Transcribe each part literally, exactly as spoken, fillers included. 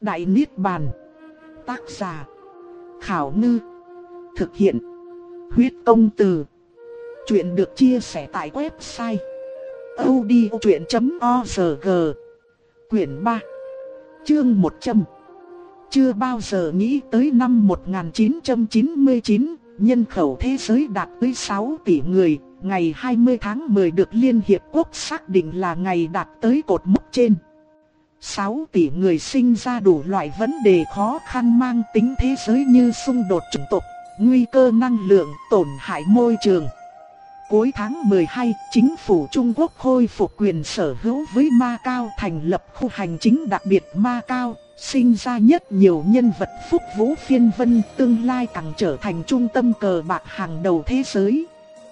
Đại Niết Bàn. Tác giả Khảo Ngư. Thực hiện Huyết Công Từ. Chuyện được chia sẻ tại website audiochuyện chấm org. Quyển ba, chương một trăm. Chưa bao giờ nghĩ tới năm một nghìn chín trăm chín mươi chín, nhân khẩu thế giới đạt tới sáu tỷ người. Ngày hai mươi tháng mười được Liên Hiệp Quốc xác định là ngày đạt tới cột mốc trên. sáu tỷ người sinh ra đủ loại vấn đề khó khăn mang tính thế giới như xung đột chủng tộc, nguy cơ năng lượng, tổn hại môi trường. Cuối tháng mười hai, chính phủ Trung Quốc khôi phục quyền sở hữu với Macau, thành lập khu hành chính đặc biệt Macau, sinh ra nhất nhiều nhân vật phúc vũ phiên vân, tương lai càng trở thành trung tâm cờ bạc hàng đầu thế giới.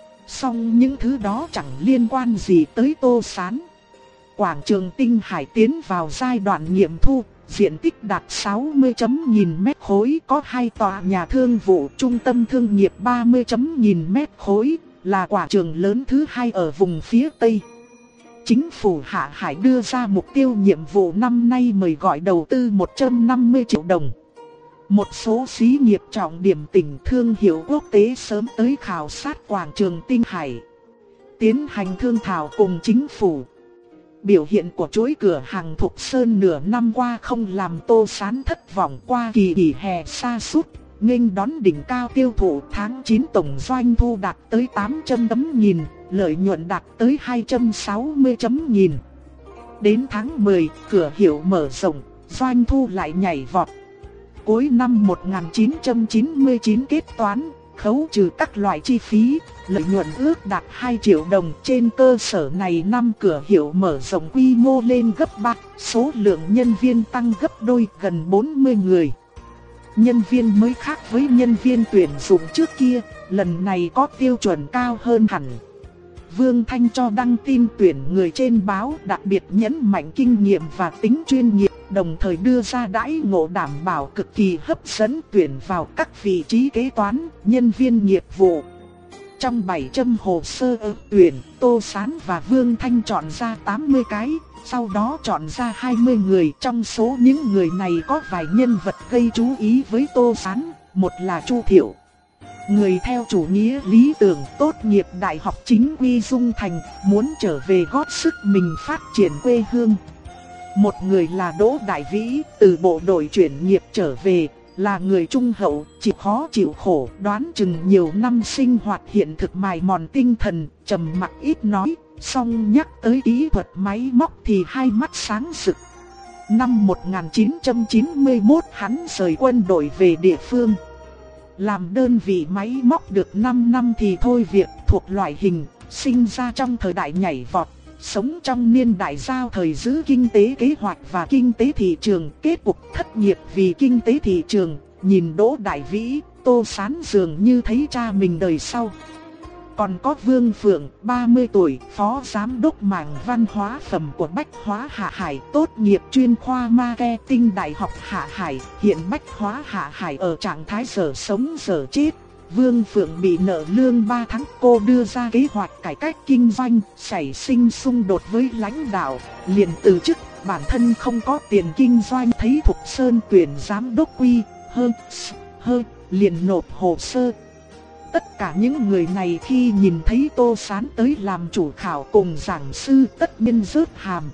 Song những thứ đó chẳng liên quan gì tới Tô Sán. Quảng trường Tinh Hải tiến vào giai đoạn nghiệm thu, diện tích đạt sáu mươi nghìn mét khối, có hai tòa nhà thương vụ, trung tâm thương nghiệp ba mươi nghìn mét khối, là quảng trường lớn thứ hai ở vùng phía Tây. Chính phủ Hạ Hải đưa ra mục tiêu nhiệm vụ năm nay mời gọi đầu tư một trăm năm mươi triệu đồng. Một số xí nghiệp trọng điểm tỉnh thương hiệu quốc tế sớm tới khảo sát quảng trường Tinh Hải, tiến hành thương thảo cùng chính phủ. Biểu hiện của chuỗi cửa hàng Thục Sơn nửa năm qua không làm Tô Sán thất vọng. Qua kỳ nghỉ hè sa sút, nghênh đón đỉnh cao tiêu thụ, tháng chín tổng doanh thu đạt tới tám trăm tấm nghìn, lợi nhuận đạt tới hai trăm sáu mươi chấm nghìn. Đến tháng mười, cửa hiệu mở rộng, doanh thu lại nhảy vọt. Cuối năm một nghìn chín trăm chín mươi chín kết toán, khấu trừ các loại chi phí, lợi nhuận ước đạt hai triệu đồng. Trên cơ sở này, năm cửa hiệu mở rộng quy mô lên gấp ba, số lượng nhân viên tăng gấp đôi, gần bốn mươi người. Nhân viên mới khác với nhân viên tuyển dụng trước kia, lần này có tiêu chuẩn cao hơn hẳn. Vương Thanh cho đăng tin tuyển người trên báo, đặc biệt nhấn mạnh kinh nghiệm và tính chuyên nghiệp, đồng thời đưa ra đãi ngộ đảm bảo cực kỳ hấp dẫn, tuyển vào các vị trí kế toán, nhân viên nghiệp vụ. Trong bảy trăm hồ sơ ứng tuyển, Tô Sán và Vương Thanh chọn ra tám mươi cái, sau đó chọn ra hai mươi người. Trong số những người này có vài nhân vật gây chú ý với Tô Sán. Một là Chu Thiệu, người theo chủ nghĩa lý tưởng, tốt nghiệp Đại học Chính quy Dung Thành, muốn trở về góp sức mình phát triển quê hương. Một người là Đỗ Đại Vĩ, từ bộ đội chuyển nghiệp trở về, là người trung hậu, chịu khó chịu khổ, đoán chừng nhiều năm sinh hoạt hiện thực mài mòn tinh thần, trầm mặc ít nói, song nhắc tới kỹ thuật máy móc thì hai mắt sáng rực. Năm một nghìn chín trăm chín mươi mốt hắn rời quân đội về địa phương. Làm đơn vị máy móc được năm năm thì thôi việc, thuộc loại hình sinh ra trong thời đại nhảy vọt, sống trong niên đại giao thời giữ kinh tế kế hoạch và kinh tế thị trường, kết cục thất nghiệp vì kinh tế thị trường. Nhìn Đỗ Đại Vĩ, Tô Sán dường như thấy cha mình đời sau. Còn có Vương Phượng, ba mươi tuổi, phó giám đốc mảng văn hóa phẩm của Bách Hóa Hạ Hải, tốt nghiệp chuyên khoa marketing Đại học Hạ Hải. Hiện Bách Hóa Hạ Hải ở trạng thái dở sống dở chết. Vương Phượng bị nợ lương ba tháng, cô đưa ra kế hoạch cải cách kinh doanh, xảy sinh xung đột với lãnh đạo, liền từ chức. Bản thân không có tiền kinh doanh, thấy Thục Sơn tuyển giám đốc quy, hơn, hơn, liền nộp hồ sơ. Tất cả những người này khi nhìn thấy Tô Sán tới làm chủ khảo cùng giảng sư tất nhiên rớt hàm.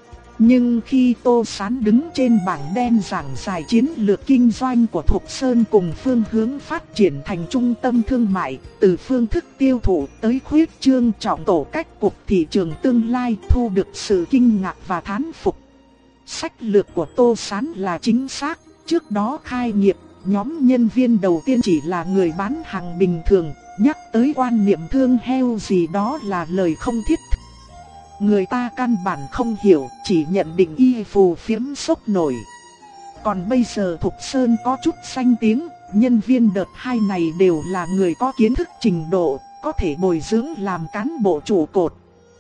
Nhưng khi Tô Sán đứng trên bảng đen giảng giải chiến lược kinh doanh của Thục Sơn cùng phương hướng phát triển thành trung tâm thương mại, từ phương thức tiêu thụ tới khuyết trương trọng tổ cách cục thị trường tương lai, thu được sự kinh ngạc và thán phục. Sách lược của Tô Sán là chính xác. Trước đó khai nghiệp, nhóm nhân viên đầu tiên chỉ là người bán hàng bình thường, nhắc tới quan niệm thương heo gì đó là lời không thiết thực. Người ta căn bản không hiểu, chỉ nhận định y phù phiếm sốc nổi. Còn bây giờ Thục Sơn có chút danh tiếng, nhân viên đợt hai này đều là người có kiến thức trình độ, có thể bồi dưỡng làm cán bộ trụ cột.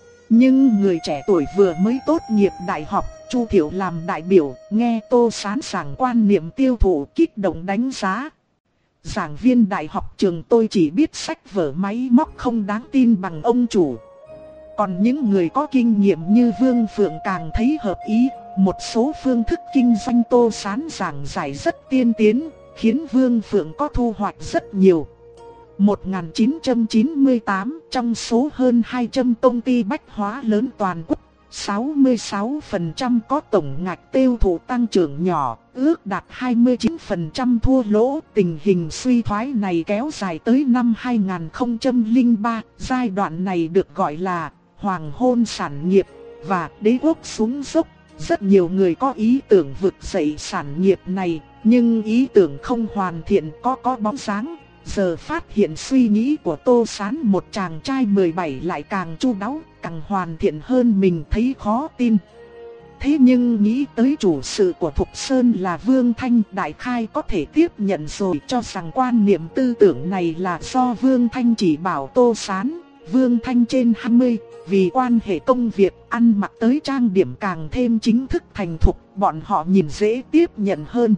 Nhưng người trẻ tuổi vừa mới tốt nghiệp đại học, Chu Thiệu làm đại biểu, nghe Tô Sán giảng quan niệm tiêu thụ kích động đánh giá. Giảng viên đại học trường tôi chỉ biết sách vở máy móc không đáng tin bằng ông chủ. Còn những người có kinh nghiệm như Vương Phượng càng thấy hợp ý, Một số phương thức kinh doanh Tô Sán giảng giải rất tiên tiến, khiến Vương Phượng có thu hoạch rất nhiều. một nghìn chín trăm chín mươi tám, trong số hơn hai trăm công ty bách hóa lớn toàn quốc, sáu mươi sáu phần trăm có tổng ngạch tiêu thụ tăng trưởng nhỏ, ước đạt hai mươi chín phần trăm thua lỗ. Tình hình suy thoái này kéo dài tới năm hai nghìn không trăm lẻ ba, giai đoạn này được gọi là hoàng hôn sản nghiệp và đế quốc xuống dốc. Rất nhiều người có ý tưởng vực dậy sản nghiệp này, nhưng ý tưởng không hoàn thiện, có có bóng dáng. Giờ phát hiện suy nghĩ của Tô Sán, một chàng trai mười bảy lại càng chu đáo, càng hoàn thiện hơn mình, thấy khó tin. Thế nhưng nghĩ tới chủ sự của Thục Sơn là Vương Thanh, đại khai có thể tiếp nhận rồi, cho rằng quan niệm tư tưởng này là do Vương Thanh chỉ bảo Tô Sán. Vương Thanh trên hai mươi, vì quan hệ công việc, ăn mặc tới trang điểm càng thêm chính thức thành thục, bọn họ nhìn dễ tiếp nhận hơn.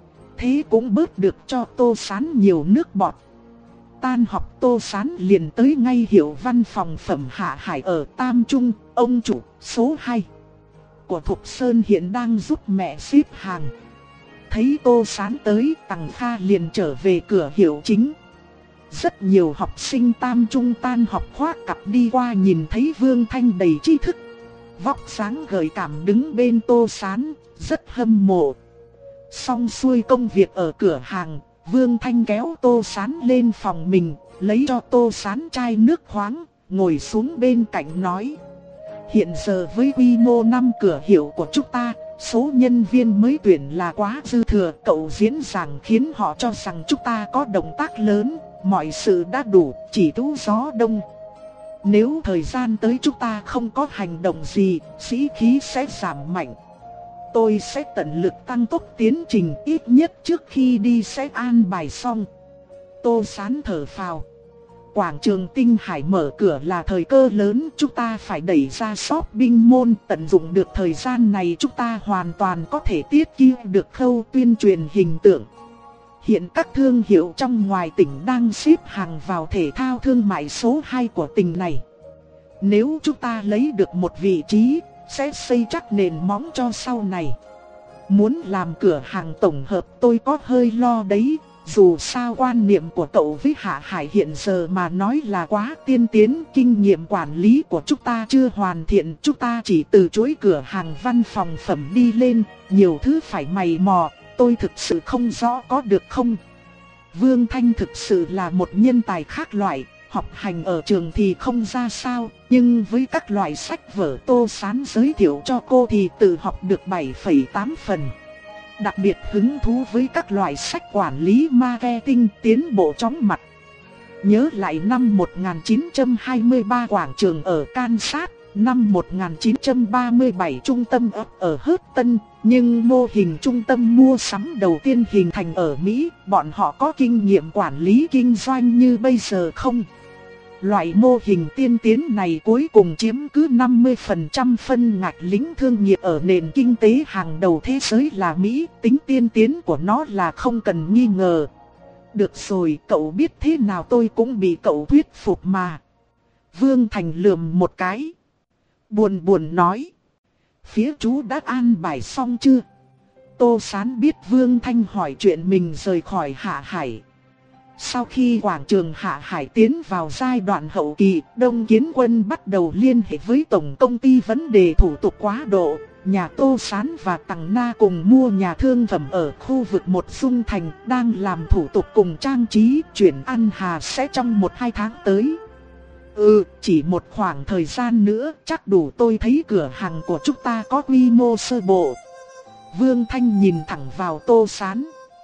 Thế cũng bớt được cho Tô Sán nhiều nước bọt. Tan học Tô Sán liền tới ngay hiệu văn phòng Phẩm Hạ Hải ở Tam Trung. Ông chủ số hai của Thục Sơn hiện đang giúp mẹ xếp hàng. Thấy Tô Sán tới, Tằng Kha liền trở về cửa hiệu chính. Rất nhiều học sinh Tam Trung tan học khoác cặp đi qua, nhìn thấy Vương Thanh đầy tri thức, vóc dáng gợi cảm đứng bên Tô Sán, rất hâm mộ. Xong xuôi công việc ở cửa hàng, Vương Thanh kéo Tô Sán lên phòng mình, lấy cho Tô Sán chai nước khoáng, ngồi xuống bên cạnh nói: hiện giờ với quy mô năm cửa hiệu của chúng ta, số nhân viên mới tuyển là quá dư thừa. Cậu diễn giảng khiến họ cho rằng chúng ta có động tác lớn, mọi sự đã đủ, chỉ thiếu gió đông. Nếu thời gian tới chúng ta không có hành động gì, sĩ khí sẽ giảm mạnh. Tôi sẽ tận lực tăng tốc tiến trình, ít nhất trước khi đi sẽ an bài xong. Tô Sán thở phào. Quảng trường Tinh Hải mở cửa là thời cơ lớn, chúng ta phải đẩy ra shopping mall, tận dụng được thời gian này chúng ta hoàn toàn có thể tiết kiệm được khâu tuyên truyền hình tượng. Hiện các thương hiệu trong ngoài tỉnh đang xếp hàng vào thể thao thương mại số hai của tỉnh này. Nếu chúng ta lấy được một vị trí, sẽ xây chắc nền móng cho sau này. Muốn làm cửa hàng tổng hợp tôi có hơi lo đấy. Dù sao quan niệm của cậu với Hạ Hải hiện giờ mà nói là quá tiên tiến, kinh nghiệm quản lý của chúng ta chưa hoàn thiện, chúng ta chỉ từ chối cửa hàng văn phòng phẩm đi lên, nhiều thứ phải mày mò, tôi thực sự không rõ có được không. Vương Thanh thực sự là một nhân tài khác loại, học hành ở trường thì không ra sao, nhưng với các loại sách vở Tô Sán giới thiệu cho cô thì tự học được bảy phẩy tám phần. Đặc biệt hứng thú với các loại sách quản lý marketing tiến bộ chóng mặt. Nhớ lại năm một nghìn chín trăm hai mươi ba quảng trường ở Kansas, năm một nghìn chín trăm ba mươi bảy trung tâm ấp ở Houston, nhưng mô hình trung tâm mua sắm đầu tiên hình thành ở Mỹ, bọn họ có kinh nghiệm quản lý kinh doanh như bây giờ không? Loại mô hình tiên tiến này cuối cùng chiếm cứ năm mươi phần trăm phân ngạch lĩnh thương nghiệp ở nền kinh tế hàng đầu thế giới là Mỹ, tính tiên tiến của nó là không cần nghi ngờ. Được rồi, cậu biết thế nào tôi cũng bị cậu thuyết phục mà. Vương Thành lườm một cái, buồn buồn nói: phía chú đã an bài xong chưa? Tô Sán biết Vương Thanh hỏi chuyện mình rời khỏi Hạ Hải. Sau khi quảng trường Hạ Hải tiến vào giai đoạn hậu kỳ, Đông Kiến Quân bắt đầu liên hệ với tổng công ty vấn đề thủ tục quá độ. Nhà Tô Sán và Tằng Na cùng mua nhà thương phẩm ở khu vực một Dung Thành, đang làm thủ tục cùng trang trí, chuyển An Hà sẽ trong một hai tháng tới. Ừ, chỉ một khoảng thời gian nữa chắc đủ, tôi thấy cửa hàng của chúng ta có quy mô sơ bộ. Vương Thanh nhìn thẳng vào Tô Sán.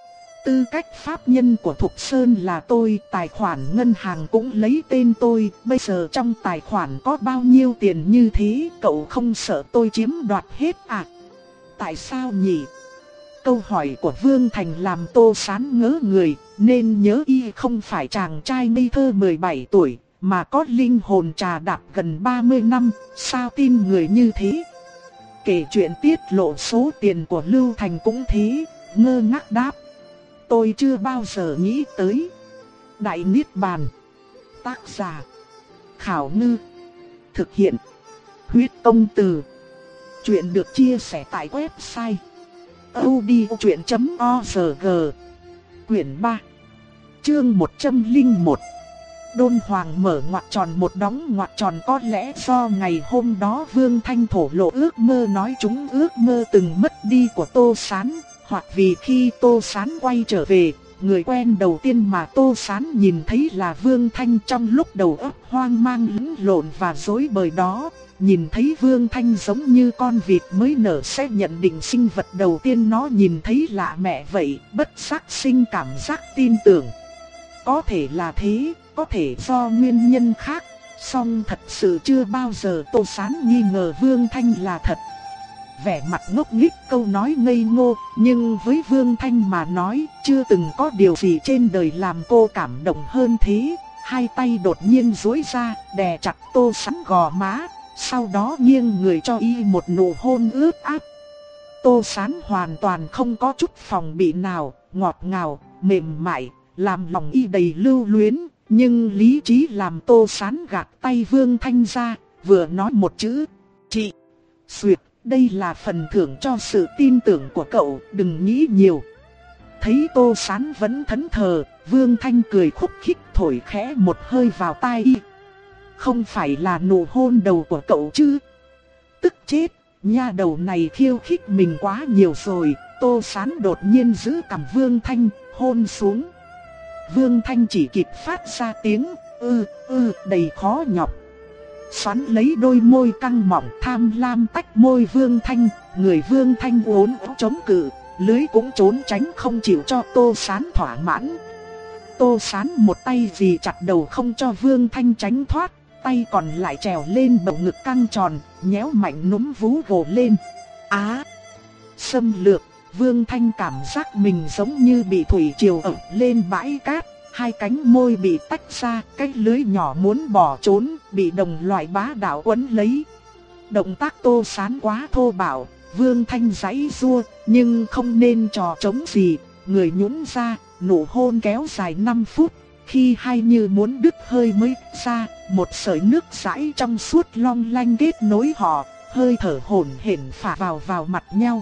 Tư cách pháp nhân của Thục Sơn là tôi, tài khoản ngân hàng cũng lấy tên tôi, bây giờ trong tài khoản có bao nhiêu tiền như thế, cậu không sợ tôi chiếm đoạt hết à? Tại sao nhỉ? Câu hỏi của Vương Thành làm Tô Sán ngớ người, nên nhớ y không phải chàng trai ngây thơ mười bảy tuổi, mà có linh hồn trà đạp gần ba mươi năm, sao tin người như thế? Kể chuyện tiết lộ số tiền của Lưu Thành cũng thế, ngơ ngác đáp: tôi chưa bao giờ nghĩ tới. Đại Niết Bàn. Tác giả: Khảo Ngư. Thực hiện: Huyết Công Từ. Chuyện được chia sẻ tại website audiochuyện chấm org. Quyển ba, chương một trăm lẻ một. Đôn Hoàng mở ngoặc tròn một đóng ngoặc tròn. Có lẽ do ngày hôm đó Vương Thanh thổ lộ ước mơ nói chúng ước mơ từng mất đi của Tô Sán, hoặc vì khi Tô Sán quay trở về, người quen đầu tiên mà Tô Sán nhìn thấy là Vương Thanh. Trong lúc đầu óc hoang mang lẫn lộn và rối bời đó, nhìn thấy Vương Thanh giống như con vịt mới nở sẽ nhận định sinh vật đầu tiên nó nhìn thấy lạ mẹ vậy, bất giác sinh cảm giác tin tưởng. Có thể là thế, có thể do nguyên nhân khác, song thật sự chưa bao giờ Tô Sán nghi ngờ Vương Thanh là thật. Vẻ mặt ngốc nghếch câu nói ngây ngô, nhưng với Vương Thanh mà nói, chưa từng có điều gì trên đời làm cô cảm động hơn thế. Hai tay đột nhiên duỗi ra, đè chặt Tô Sán gò má, sau đó nghiêng người cho y một nụ hôn ướt át. Tô Sán hoàn toàn không có chút phòng bị nào, ngọt ngào, mềm mại, làm lòng y đầy lưu luyến. Nhưng lý trí làm Tô Sán gạt tay Vương Thanh ra, vừa nói một chữ: chị. Xuyệt, đây là phần thưởng cho sự tin tưởng của cậu, đừng nghĩ nhiều. Thấy Tô Sán vẫn thẫn thờ, Vương Thanh cười khúc khích thổi khẽ một hơi vào tai y. Không phải là nụ hôn đầu của cậu chứ? Tức chết, nha đầu này khiêu khích mình quá nhiều rồi. Tô Sán đột nhiên giữ cằm Vương Thanh, hôn xuống. Vương Thanh chỉ kịp phát ra tiếng ư ư đầy khó nhọc. Xoắn lấy đôi môi căng mỏng tham lam tách môi Vương Thanh. Người Vương Thanh uốn éo chống cự, lưỡi cũng trốn tránh không chịu cho Tô Sán thỏa mãn. Tô Sán một tay dì chặt đầu không cho Vương Thanh tránh thoát, tay còn lại trèo lên bầu ngực căng tròn, nhéo mạnh núm vú gồ lên. Á! Xâm lược! Vương Thanh cảm giác mình giống như bị thủy triều ập lên bãi cát, hai cánh môi bị tách ra, cái lưỡi nhỏ muốn bỏ trốn, bị đồng loại bá đạo quấn lấy. Động tác Tô Sán quá thô bạo, Vương Thanh giãy giụa, nhưng không nên trò trống gì, người nhũn ra, nụ hôn kéo dài năm phút. Khi hai như muốn đứt hơi mới ra, một sợi nước rãi trong suốt long lanh kết nối họ, hơi thở hổn hển phả vào vào mặt nhau.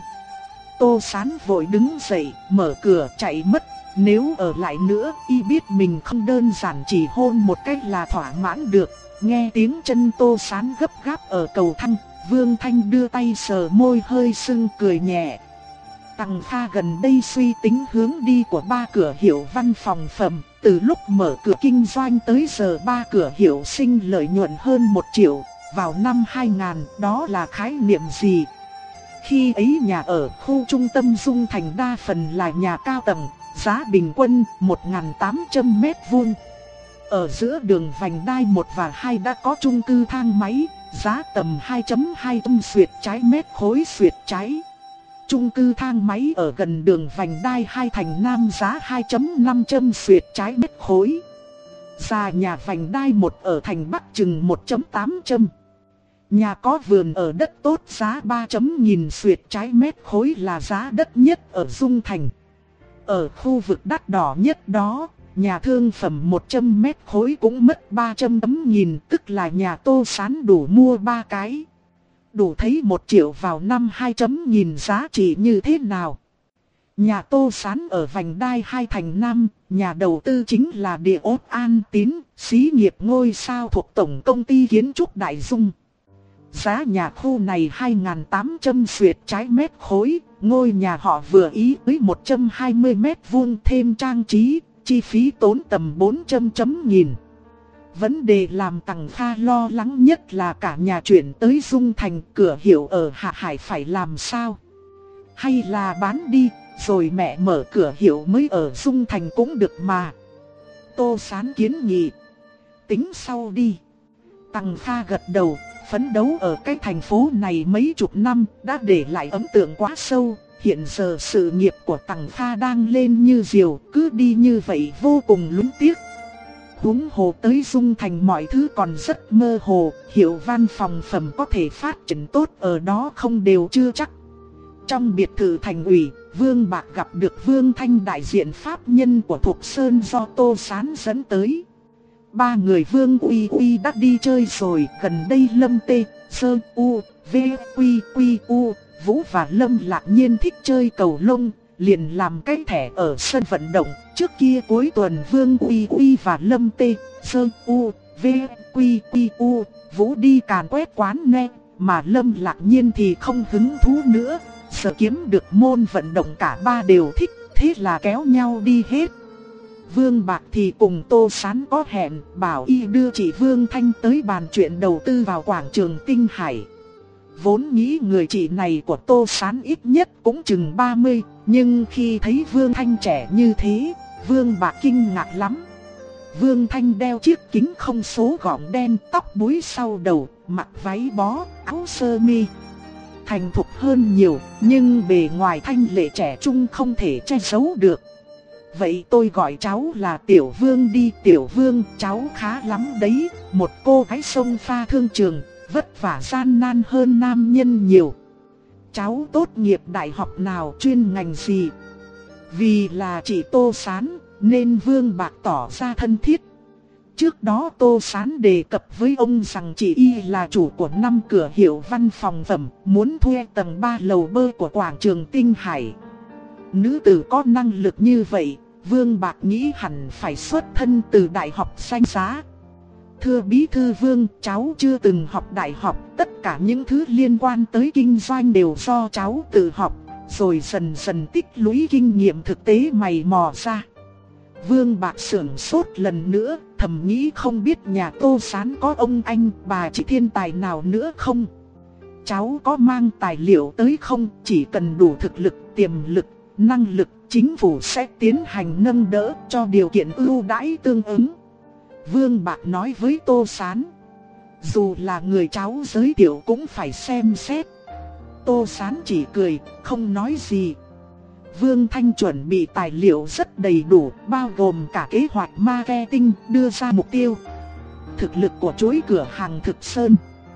Tô Sán vội đứng dậy, mở cửa chạy mất. Nếu ở lại nữa, y biết mình không đơn giản chỉ hôn một cách là thỏa mãn được. Nghe tiếng chân Tô Sán gấp gáp ở cầu thang, Vương Thanh đưa tay sờ môi hơi sưng cười nhẹ. Tằng Kha gần đây suy tính hướng đi của ba cửa hiệu văn phòng phẩm. Từ lúc mở cửa kinh doanh tới giờ ba cửa hiệu sinh lợi nhuận hơn một triệu. Vào năm hai nghìn, đó là khái niệm gì? Khi ấy nhà ở khu trung tâm Dung Thành đa phần là nhà cao tầng, giá bình quân một nghìn tám trăm mét vuông. Ở giữa đường vành đai một và hai đã có chung cư thang máy, giá tầm hai phẩy hai trăm xuyệt trái mét khối xuyệt trái. Chung cư thang máy ở gần đường vành đai hai Thành Nam giá hai phẩy năm trăm xuyệt trái mét khối. Giá nhà vành đai một ở Thành Bắc chừng một phẩy tám trăm. Nhà có vườn ở đất tốt giá ba nghìn xuyệt trái mét khối là giá đất nhất ở Dung Thành. Ở khu vực đắt đỏ nhất đó, nhà thương phẩm một trăm mét khối cũng mất ba trăm nghìn, tức là nhà Tô Sán đủ mua ba cái. Đủ thấy một triệu vào năm hai nghìn giá trị như thế nào. Nhà Tô Sán ở vành đai hai Thành Nam, nhà đầu tư chính là Địa ốt An Tín, xí nghiệp ngôi sao thuộc Tổng Công ty Kiến trúc Đại Dung. Giá nhà khu này hai nghìn tám trăm xuyệt trái mét khối, ngôi nhà họ vừa ý với một trăm hai mươi mét vuông thêm trang trí, chi phí tốn tầm bốn trăm chấm nghìn. Vấn đề làm Tằng Kha lo lắng nhất là cả nhà chuyển tới Dung Thành, cửa hiệu ở Hạ Hải phải làm sao? Hay là bán đi, rồi mẹ mở cửa hiệu mới ở Dung Thành cũng được mà. Tô Sán kiến nghị. Tính sau đi. Tằng Kha gật đầu. Phấn đấu ở cái thành phố này mấy chục năm đã để lại ấn tượng quá sâu. Hiện giờ sự nghiệp của Tằng Kha đang lên như diều, cứ đi như vậy vô cùng luyến tiếc. Huống hồ tới Dung Thành mọi thứ còn rất mơ hồ, hiệu văn phòng phẩm có thể phát triển tốt ở đó không đều chưa chắc. Trong biệt thự thành ủy, Vương Bạc gặp được Vương Thanh, đại diện pháp nhân của Thục Sơn do Tô Sán dẫn tới. Ba người Vương Uy Uy đã đi chơi rồi, gần đây Lâm Tê, Sơ U, V, Quy, Quy, U. Vũ và Lâm Lạc Nhiên thích chơi cầu lông, liền làm cái thẻ ở sân vận động. Trước kia cuối tuần Vương Uy Uy và Lâm Tê, Sơ, U, V, Quy, Quy, U. Vũ đi càn quét quán nghe, mà Lâm Lạc Nhiên thì không hứng thú nữa. Giờ kiếm được môn vận động cả ba đều thích, thế là kéo nhau đi hết. Vương Bạc thì cùng Tô Sán có hẹn, bảo y đưa chị Vương Thanh tới bàn chuyện đầu tư vào quảng trường Tinh Hải. Vốn nghĩ người chị này của Tô Sán ít nhất cũng chừng ba mươi, nhưng khi thấy Vương Thanh trẻ như thế, Vương Bạc kinh ngạc lắm. Vương Thanh đeo chiếc kính không số gọng đen, tóc búi sau đầu, mặc váy bó, áo sơ mi. Thành thục hơn nhiều, nhưng bề ngoài thanh lệ trẻ trung không thể che giấu được. Vậy tôi gọi cháu là Tiểu Vương đi. Tiểu Vương, cháu khá lắm đấy. Một cô gái sông pha thương trường, vất vả gian nan hơn nam nhân nhiều. Cháu tốt nghiệp đại học nào, chuyên ngành gì? Vì là chị Tô Sán, nên Vương Bạc tỏ ra thân thiết. Trước đó Tô Sán đề cập với ông rằng chị y là chủ của năm cửa hiệu văn phòng phẩm, muốn thuê tầng ba lầu bơ của quảng trường Tinh Hải. Nữ tử có năng lực như vậy, Vương Bạc nghĩ hẳn phải xuất thân từ đại học danh giá. Thưa bí thư Vương, cháu chưa từng học đại học, tất cả những thứ liên quan tới kinh doanh đều do cháu tự học, rồi dần dần tích lũy kinh nghiệm thực tế mày mò ra. Vương Bạc sửng sốt lần nữa, thầm nghĩ không biết nhà Tô Sán có ông anh, bà chị thiên tài nào nữa không? Cháu có mang tài liệu tới không? Chỉ cần đủ thực lực, tiềm lực, năng lực, chính phủ sẽ tiến hành nâng đỡ cho điều kiện ưu đãi tương ứng. Vương Bạc nói với Tô Sán. Dù là người cháu giới thiệu cũng phải xem xét. Tô Sán chỉ cười, không nói gì. Vương Thanh chuẩn bị tài liệu rất đầy đủ, bao gồm cả kế hoạch marketing, đưa ra mục tiêu, thực lực của chuỗi cửa hàng Thực Sơn.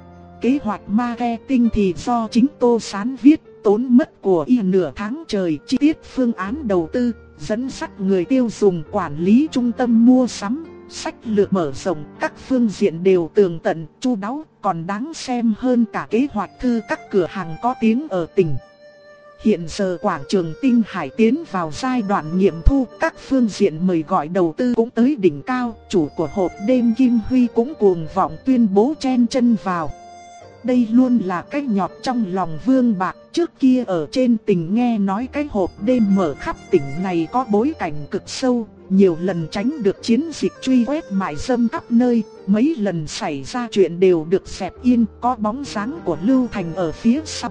Kế hoạch marketing thì do chính Tô Sán viết, tốn mất của y nửa tháng trời. Chi tiết phương án đầu tư, dẫn dắt người tiêu dùng, quản lý trung tâm mua sắm, sách lược mở rộng, các phương diện đều tường tận, chu đáo, còn đáng xem hơn cả kế hoạch thư các cửa hàng có tiếng ở tỉnh. Hiện giờ quảng trường Tinh Hải tiến vào giai đoạn nghiệm thu, các phương diện mời gọi đầu tư cũng tới đỉnh cao, chủ của hộp đêm Kim Huy cũng cuồng vọng tuyên bố chen chân vào. Đây luôn là cái nhọt trong lòng Vương Bạc. Trước kia ở trên tỉnh nghe nói cái hộp đêm mở khắp tỉnh này có bối cảnh cực sâu, nhiều lần tránh được chiến dịch truy quét mại dâm khắp nơi, mấy lần xảy ra chuyện đều được dẹp yên, có bóng dáng của Lưu Thành ở phía sau.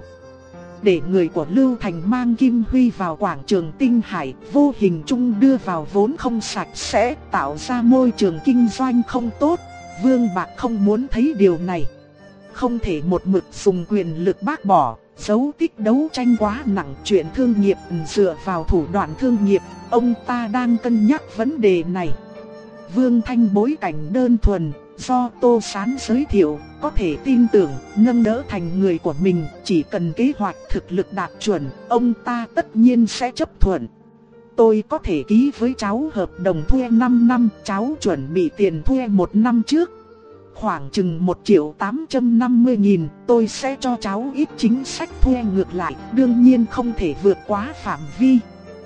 Để người của Lưu Thành mang Kim Huy vào quảng trường Tinh Hải, vô hình chung đưa vào vốn không sạch sẽ, tạo ra môi trường kinh doanh không tốt. Vương Bạc không muốn thấy điều này. Không thể một mực dùng quyền lực bác bỏ, giấu tích đấu tranh quá nặng. Chuyện thương nghiệp dựa vào thủ đoạn thương nghiệp, ông ta đang cân nhắc vấn đề này. Vương Thanh bối cảnh đơn thuần, do Tô Sán giới thiệu, có thể tin tưởng, nâng đỡ thành người của mình. Chỉ cần kế hoạch thực lực đạt chuẩn, ông ta tất nhiên sẽ chấp thuận. Tôi có thể ký với cháu hợp đồng thuê năm năm, cháu chuẩn bị tiền thuê một năm trước. Khoảng chừng một triệu tám trăm năm mươi nghìn, tôi sẽ cho cháu ít chính sách thuê ngược lại, đương nhiên không thể vượt quá phạm vi.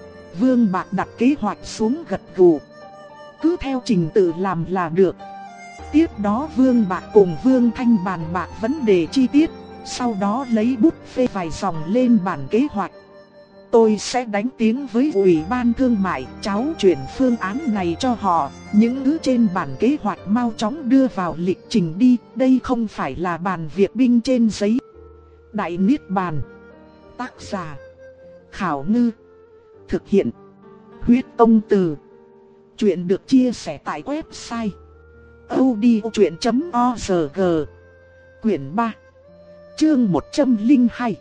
Vương Bạc đặt kế hoạch xuống gật gù. Cứ theo trình tự làm là được. Tiếp đó Vương Bạc cùng Vương Thanh bàn bạc vấn đề chi tiết, sau đó lấy bút phê vài dòng lên bản kế hoạch. Tôi sẽ đánh tiếng với Ủy ban Thương mại, cháu chuyển phương án này cho họ. Những thứ trên bản kế hoạch mau chóng đưa vào lịch trình đi, đây không phải là bàn việc binh trên giấy. Đại Niết Bàn. Tác giả Khảo Ngư. Thực hiện Huyết Công Từ. Chuyện được chia sẻ tại website audiochuyện chấm org. Quyển ba, chương một trăm lẻ hai.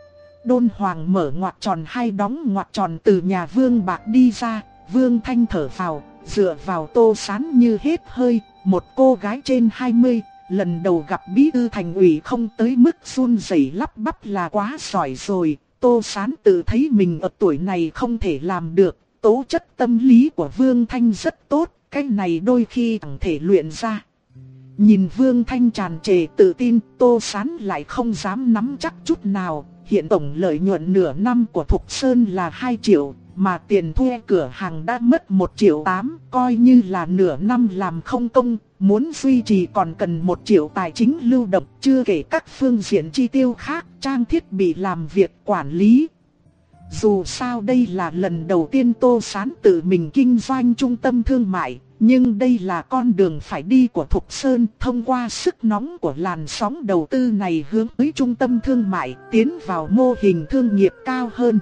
Đôn Hoàng mở ngoặc tròn hai đóng ngoặc tròn từ nhà Vương Bạc đi ra. Vương Thanh thở phào, dựa vào Tô Sán như hết hơi. Một cô gái trên hai mươi, lần đầu gặp bí thư thành ủy không tới mức run rẩy lắp bắp là quá giỏi rồi. Tô Sán tự thấy mình ở tuổi này không thể làm được. Tố chất tâm lý của Vương Thanh rất tốt, cái này đôi khi chẳng thể luyện ra. Nhìn Vương Thanh tràn trề tự tin, Tô Sán lại không dám nắm chắc chút nào. Hiện tổng lợi nhuận nửa năm của Thục Sơn là hai triệu, mà tiền thuê cửa hàng đã mất một triệu tám, coi như là nửa năm làm không công, muốn duy trì còn cần một triệu tài chính lưu động, chưa kể các phương diện chi tiêu khác, trang thiết bị làm việc quản lý. Dù sao đây là lần đầu tiên Tô Sán tự mình kinh doanh trung tâm thương mại, nhưng đây là con đường phải đi của Thục Sơn. Thông qua sức nóng của làn sóng đầu tư này hướng tới trung tâm thương mại, tiến vào mô hình thương nghiệp cao hơn.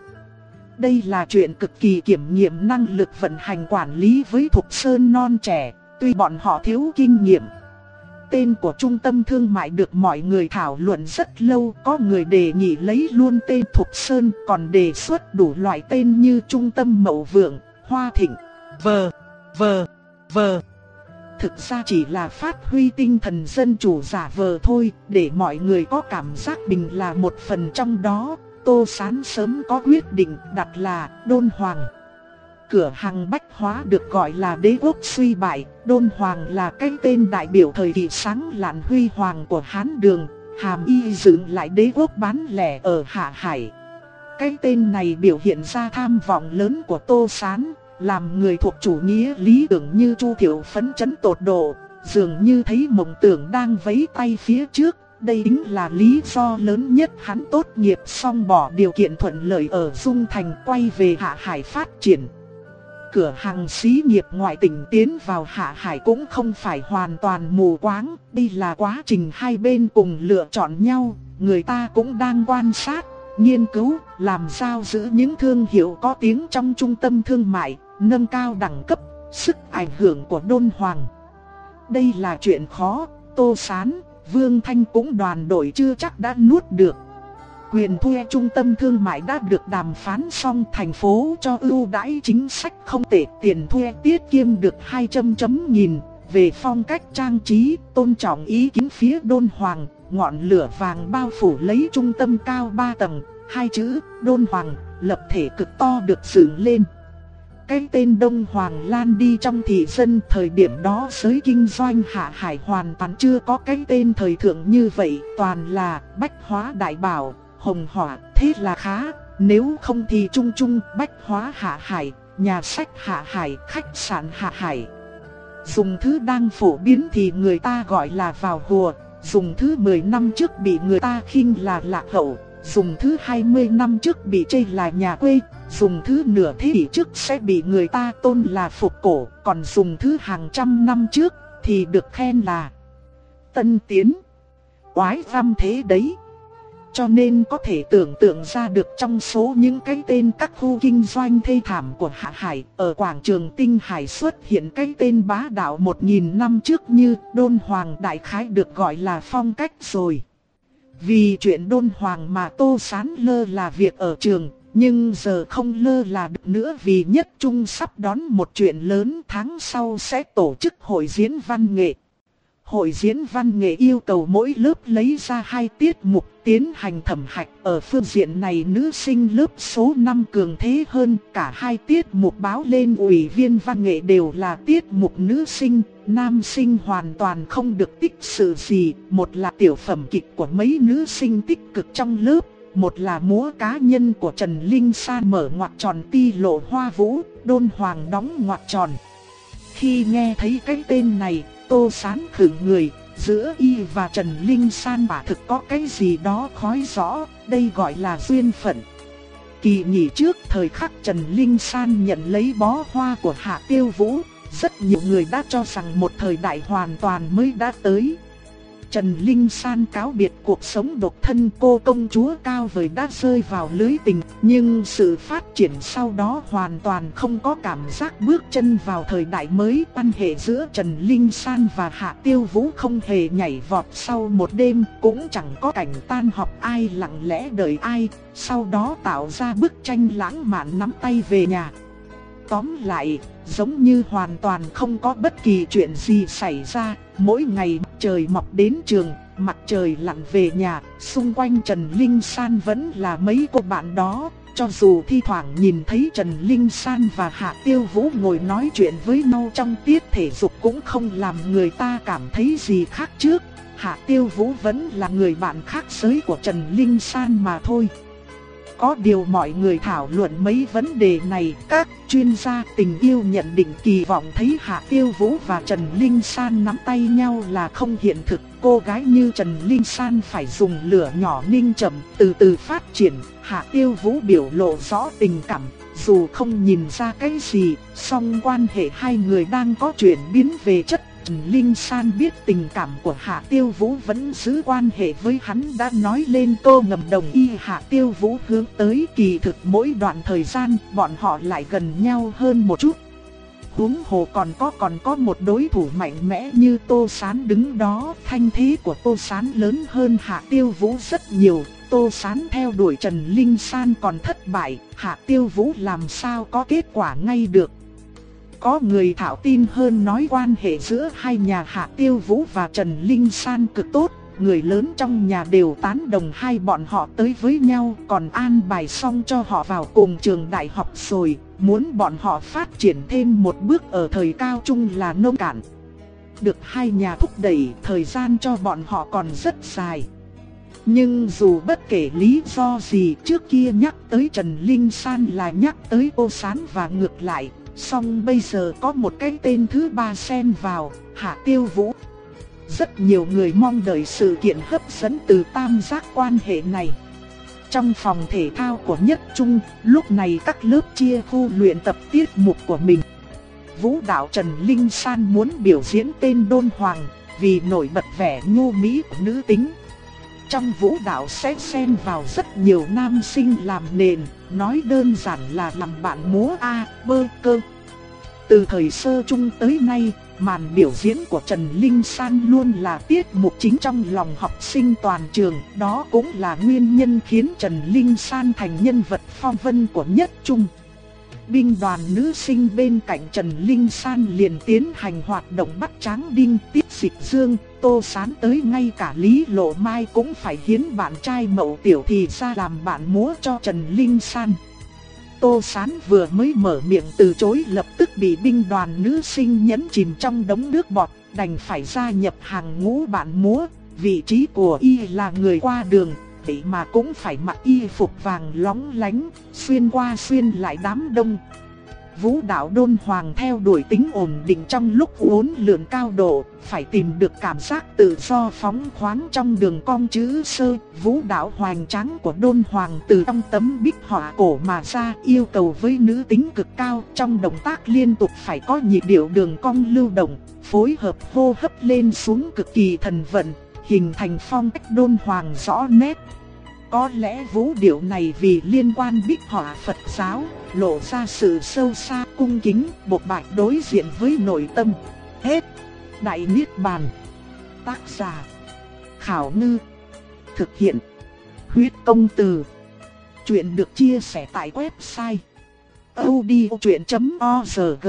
Đây là chuyện cực kỳ kiểm nghiệm năng lực vận hành quản lý với Thục Sơn non trẻ, tuy bọn họ thiếu kinh nghiệm. Tên của trung tâm thương mại được mọi người thảo luận rất lâu, có người đề nghị lấy luôn tên Thục Sơn, còn đề xuất đủ loại tên như Trung tâm Mậu Vượng, Hoa Thịnh, vờ, vờ, vờ. Thực ra chỉ là phát huy tinh thần dân chủ giả vờ thôi, để mọi người có cảm giác mình là một phần trong đó. Tô Sán sớm có quyết định đặt là Đôn Hoàng. Cửa hàng bách hóa được gọi là đế quốc suy bại, Đôn Hoàng là cái tên đại biểu thời kỳ sáng lạn huy hoàng của Hán Đường, hàm y dựng lại đế quốc bán lẻ ở Hạ Hải. Cái tên này biểu hiện ra tham vọng lớn của Tô Sán, làm người thuộc chủ nghĩa lý tưởng như Chu Thiệu phấn chấn tột độ, dường như thấy mộng tưởng đang vẫy tay phía trước. Đây chính là lý do lớn nhất hắn tốt nghiệp xong bỏ điều kiện thuận lợi ở Dung Thành quay về Hạ Hải phát triển. Cửa hàng xí nghiệp ngoại tỉnh tiến vào Hạ Hải cũng không phải hoàn toàn mù quáng, đây là quá trình hai bên cùng lựa chọn nhau, người ta cũng đang quan sát, nghiên cứu, làm sao giữ những thương hiệu có tiếng trong trung tâm thương mại, nâng cao đẳng cấp, sức ảnh hưởng của Đôn Hoàng. Đây là chuyện khó, Tô Sán, Vương Thanh cũng đoàn đội chưa chắc đã nuốt được. Quyền thuê trung tâm thương mại đã được đàm phán xong, thành phố cho ưu đãi chính sách không tệ, tiền thuê tiết kiệm được hai trăm chấm nghìn. Về phong cách trang trí, tôn trọng ý kiến phía Đôn Hoàng, ngọn lửa vàng bao phủ lấy trung tâm cao ba tầng, hai chữ Đôn Hoàng lập thể cực to được dựng lên. Cái tên Đông Hoàng lan đi trong thị dân, thời điểm đó giới kinh doanh Hạ Hải hoàn toàn chưa có cái tên thời thượng như vậy, toàn là Bách Hóa Đại Bảo, Hồng Hỏa, thế là khá, nếu không thì chung chung Bách Hóa Hạ Hải, nhà sách Hạ Hải, khách sạn Hạ Hải. Dùng thứ đang phổ biến thì người ta gọi là vào hùa, dùng thứ mười năm trước bị người ta khinh là lạc hậu, dùng thứ hai mươi năm trước bị chê là nhà quê, dùng thứ nửa thế kỷ trước sẽ bị người ta tôn là phục cổ, còn dùng thứ hàng trăm năm trước thì được khen là tân tiến, oái văm thế đấy. Cho nên có thể tưởng tượng ra được trong số những cái tên các khu kinh doanh thê thảm của Hạ Hải, ở quảng trường Tinh Hải xuất hiện cái tên bá đạo một nghìn năm trước như Đôn Hoàng, đại khái được gọi là phong cách rồi. Vì chuyện Đôn Hoàng mà Tô Sán lơ là việc ở trường, nhưng giờ không lơ là được nữa, vì Nhất Trung sắp đón một chuyện lớn, tháng sau sẽ tổ chức hội diễn văn nghệ. Hội diễn văn nghệ yêu cầu mỗi lớp lấy ra hai tiết mục tiến hành thẩm hạch. Ở phương diện này nữ sinh lớp số năm cường thế hơn, cả hai tiết mục báo lên ủy viên văn nghệ đều là tiết mục nữ sinh, nam sinh hoàn toàn không được tích sự gì. Một là tiểu phẩm kịch của mấy nữ sinh tích cực trong lớp, một là múa cá nhân của Trần Linh San mở ngoặc tròn ti lộ hoa vũ, Đôn Hoàng đóng ngoặc tròn. Khi nghe thấy cái tên này, Tô Sán khựng người, giữa y và Trần Linh San quả thực có cái gì đó khói rõ, đây gọi là duyên phận. Kỳ nghỉ trước thời khắc Trần Linh San nhận lấy bó hoa của Hạ Tiêu Vũ, rất nhiều người đã cho rằng một thời đại hoàn toàn mới đã tới. Trần Linh San cáo biệt cuộc sống độc thân, cô công chúa cao vời đã rơi vào lưới tình, nhưng sự phát triển sau đó hoàn toàn không có cảm giác bước chân vào thời đại mới. Quan hệ giữa Trần Linh San và Hạ Tiêu Vũ không hề nhảy vọt sau một đêm, cũng chẳng có cảnh tan học ai lặng lẽ đợi ai, sau đó tạo ra bức tranh lãng mạn nắm tay về nhà. Tóm lại, giống như hoàn toàn không có bất kỳ chuyện gì xảy ra. Mỗi ngày trời mọc đến trường, mặt trời lặn về nhà, xung quanh Trần Linh San vẫn là mấy cô bạn đó, cho dù thi thoảng nhìn thấy Trần Linh San và Hạ Tiêu Vũ ngồi nói chuyện với nhau trong tiết thể dục cũng không làm người ta cảm thấy gì khác trước. Hạ Tiêu Vũ vẫn là người bạn khác giới của Trần Linh San mà thôi. Có điều mọi người thảo luận mấy vấn đề này, các chuyên gia tình yêu nhận định kỳ vọng thấy Hạ Tiêu Vũ và Trần Linh San nắm tay nhau là không hiện thực. Cô gái như Trần Linh San phải dùng lửa nhỏ ninh chậm, từ từ phát triển. Hạ Tiêu Vũ biểu lộ rõ tình cảm, dù không nhìn ra cái gì, song quan hệ hai người đang có chuyển biến về chất. Trần Linh San biết tình cảm của Hạ Tiêu Vũ vẫn giữ quan hệ với hắn đã nói lên câu ngầm đồng ý. Hạ Tiêu Vũ hướng tới kỳ thực mỗi đoạn thời gian bọn họ lại gần nhau hơn một chút. Huống hồ còn có còn có một đối thủ mạnh mẽ như Tô Sán đứng đó, thanh thế của Tô Sán lớn hơn Hạ Tiêu Vũ rất nhiều. Tô Sán theo đuổi Trần Linh San còn thất bại, Hạ Tiêu Vũ làm sao có kết quả ngay được. Có người thảo tin hơn nói quan hệ giữa hai nhà Hạ Tiêu Vũ và Trần Linh San cực tốt, người lớn trong nhà đều tán đồng hai bọn họ tới với nhau, còn an bài xong cho họ vào cùng trường đại học rồi, muốn bọn họ phát triển thêm một bước ở thời cao trung là nông cạn. Được hai nhà thúc đẩy, thời gian cho bọn họ còn rất dài. Nhưng dù bất kể lý do gì, trước kia nhắc tới Trần Linh San là nhắc tới Tô Sán và ngược lại. Song bây giờ có một cái tên thứ ba xen vào, Hạ Tiêu Vũ. Rất nhiều người mong đợi sự kiện hấp dẫn từ tam giác quan hệ này. Trong phòng thể thao của Nhất Trung, lúc này các lớp chia khu luyện tập tiết mục của mình. Vũ đạo Trần Linh San muốn biểu diễn tên Đôn Hoàng, vì nổi bật vẻ nhu mỹ của nữ tính. Trong vũ đạo sẽ xen vào rất nhiều nam sinh làm nền, nói đơn giản là làm bạn múa A, bơ cơ. Từ thời sơ trung tới nay, màn biểu diễn của Trần Linh San luôn là tiết mục chính trong lòng học sinh toàn trường. Đó cũng là nguyên nhân khiến Trần Linh San thành nhân vật phong vân của Nhất Trung. Binh đoàn nữ sinh bên cạnh Trần Linh San liền tiến hành hoạt động bắt Tráng Đinh, Tiết Dịch Dương, Tô Sán, tới ngay cả Lý Lộ Mai cũng phải hiến bạn trai Mậu Tiểu Thì ra làm bạn múa cho Trần Linh San. Tô Sán vừa mới mở miệng từ chối lập tức bị binh đoàn nữ sinh nhấn chìm trong đống nước bọt, đành phải gia nhập hàng ngũ bạn múa. Vị trí của y là người qua đường, vậy mà cũng phải mặc y phục vàng lóng lánh, xuyên qua xuyên lại đám đông. Vũ đạo Đôn Hoàng theo đuổi tính ổn định trong lúc uốn lượn cao độ, phải tìm được cảm giác tự do phóng khoáng trong đường cong chữ sơ. Vũ đạo hoành tráng của Đôn Hoàng từ trong tấm bích họa cổ mà ra, yêu cầu với nữ tính cực cao, trong động tác liên tục phải có nhịp điệu đường cong lưu động, phối hợp hô hấp lên xuống cực kỳ thần vận, hình thành phong cách Đôn Hoàng rõ nét. Có lẽ vũ điệu này vì liên quan bích họa Phật giáo, lộ ra sự sâu xa cung kính, bộc bạch đối diện với nội tâm. Hết. Đại Niết Bàn. Tác giả Khảo Ngư. Thực hiện Huyết Công Từ. Chuyện được chia sẻ tại website audiochuyện chấm org.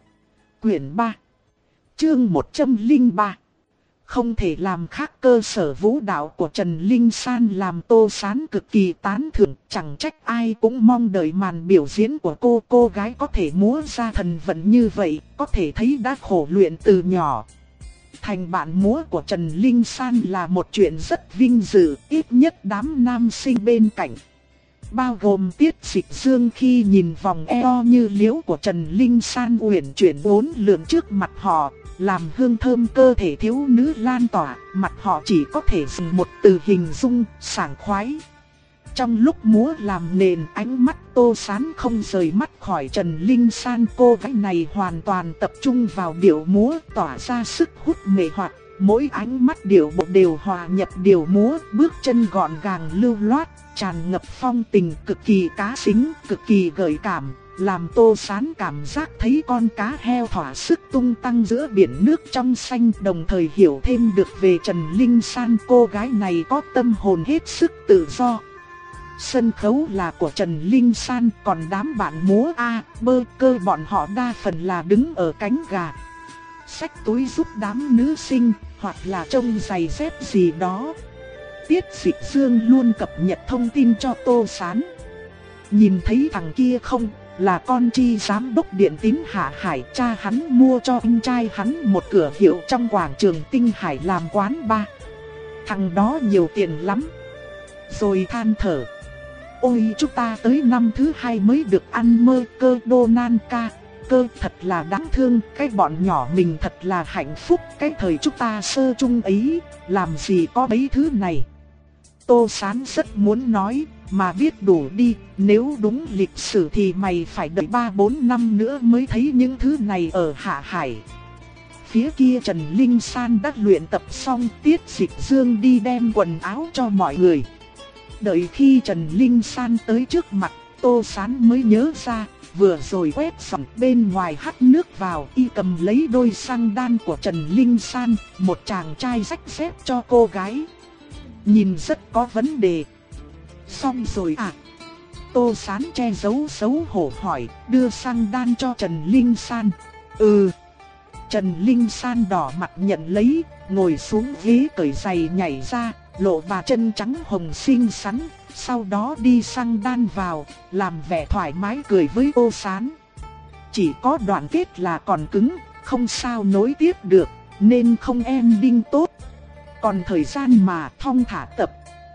Quyển ba. Chương một trăm lẻ ba. Không thể làm khác. Cơ sở vũ đạo của Trần Linh San làm Tô Sán cực kỳ tán thưởng, chẳng trách ai cũng mong đợi màn biểu diễn của cô. Cô gái có thể múa ra thần vận như vậy, có thể thấy đã khổ luyện từ nhỏ. Thành bạn múa của Trần Linh San là một chuyện rất vinh dự, ít nhất đám nam sinh bên cạnh, bao gồm Tiết Dịch Dương, khi nhìn vòng eo như liễu của Trần Linh San uyển chuyển uốn lượn trước mặt họ, làm hương thơm cơ thể thiếu nữ lan tỏa, mặt họ chỉ có thể dùng một từ hình dung: sảng khoái. Trong lúc múa làm nền, ánh mắt Tô Sán không rời mắt khỏi Trần Linh San. Cô gái này hoàn toàn tập trung vào điệu múa, tỏa ra sức hút mê hoặc. Mỗi ánh mắt điệu bộ đều hòa nhập điệu múa, bước chân gọn gàng lưu loát, tràn ngập phong tình, cực kỳ cá tính, cực kỳ gợi cảm, làm Tô Sán cảm giác thấy con cá heo thỏa sức tung tăng giữa biển nước trong xanh. Đồng thời hiểu thêm được về Trần Linh San, cô gái này có tâm hồn hết sức tự do. Sân khấu là của Trần Linh San, còn đám bạn múa A, bơ cơ bọn họ đa phần là đứng ở cánh gà, xách túi giúp đám nữ sinh, hoặc là trông giày dép gì đó. Tiết Dịch Dương luôn cập nhật thông tin cho Tô Sán. nhìn thấy thằng kia không? Là con chi giám đốc điện tín Hạ Hải, cha hắn mua cho anh trai hắn một cửa hiệu trong quảng trường Tinh Hải làm quán bar. Thằng đó nhiều tiền lắm. Rồi than thở. Ôi chúng ta tới năm thứ hai mới được ăn mơ cơ đô nan ca. Cơ thật là đáng thương, cái bọn nhỏ mình thật là hạnh phúc. Cái thời chúng ta sơ chung ấy, làm gì có mấy thứ này. Tô Sán rất muốn nói, mà biết đủ đi, nếu đúng lịch sử thì mày phải đợi ba bốn năm nữa mới thấy những thứ này ở Hạ Hải. Phía kia Trần Linh San đã luyện tập xong, Tiết Dịch Dương đi đem quần áo cho mọi người. Đợi khi Trần Linh San tới trước mặt, Tô Sán mới nhớ ra, vừa rồi quét dọn bên ngoài hắt nước vào, y cầm lấy đôi xăng đan của Trần Linh San, một chàng trai rách rách cho cô gái. Nhìn rất có vấn đề. Xong rồi à? Tô Sán che giấu xấu hổ hỏi, đưa xăng đan cho Trần Linh San. Ừ. Trần Linh San đỏ mặt nhận lấy, ngồi xuống ghế cởi giày nhảy ra, lộ bà chân trắng hồng xinh xắn, sau đó đi xăng đan vào, làm vẻ thoải mái cười với Tô Sán. Chỉ có đoạn kết là còn cứng, không sao nối tiếp được, nên không ending tốt. Còn thời gian mà thong thả tập.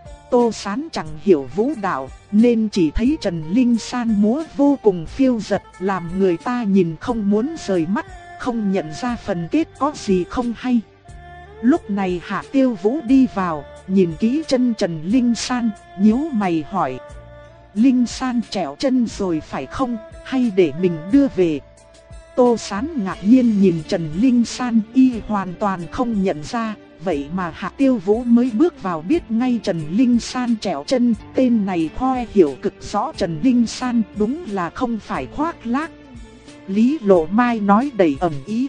Tô Sán chẳng hiểu vũ đạo, nên chỉ thấy Trần Linh San múa vô cùng phiêu dật, làm người ta nhìn không muốn rời mắt, không nhận ra phần kết có gì không hay. Lúc này Hạ Tiêu Vũ đi vào, nhìn kỹ chân Trần Linh San, nhíu mày hỏi. Linh San trẹo chân rồi phải không, hay để mình đưa về? Tô Sán ngạc nhiên nhìn Trần Linh San, y hoàn toàn không nhận ra. Vậy mà Hạ Tiêu Vũ mới bước vào biết ngay Trần Linh San trẹo chân. Tên này khoe hiểu cực rõ Trần Linh San, đúng là không phải khoác lác. Lý Lộ Mai nói đầy ẩn ý.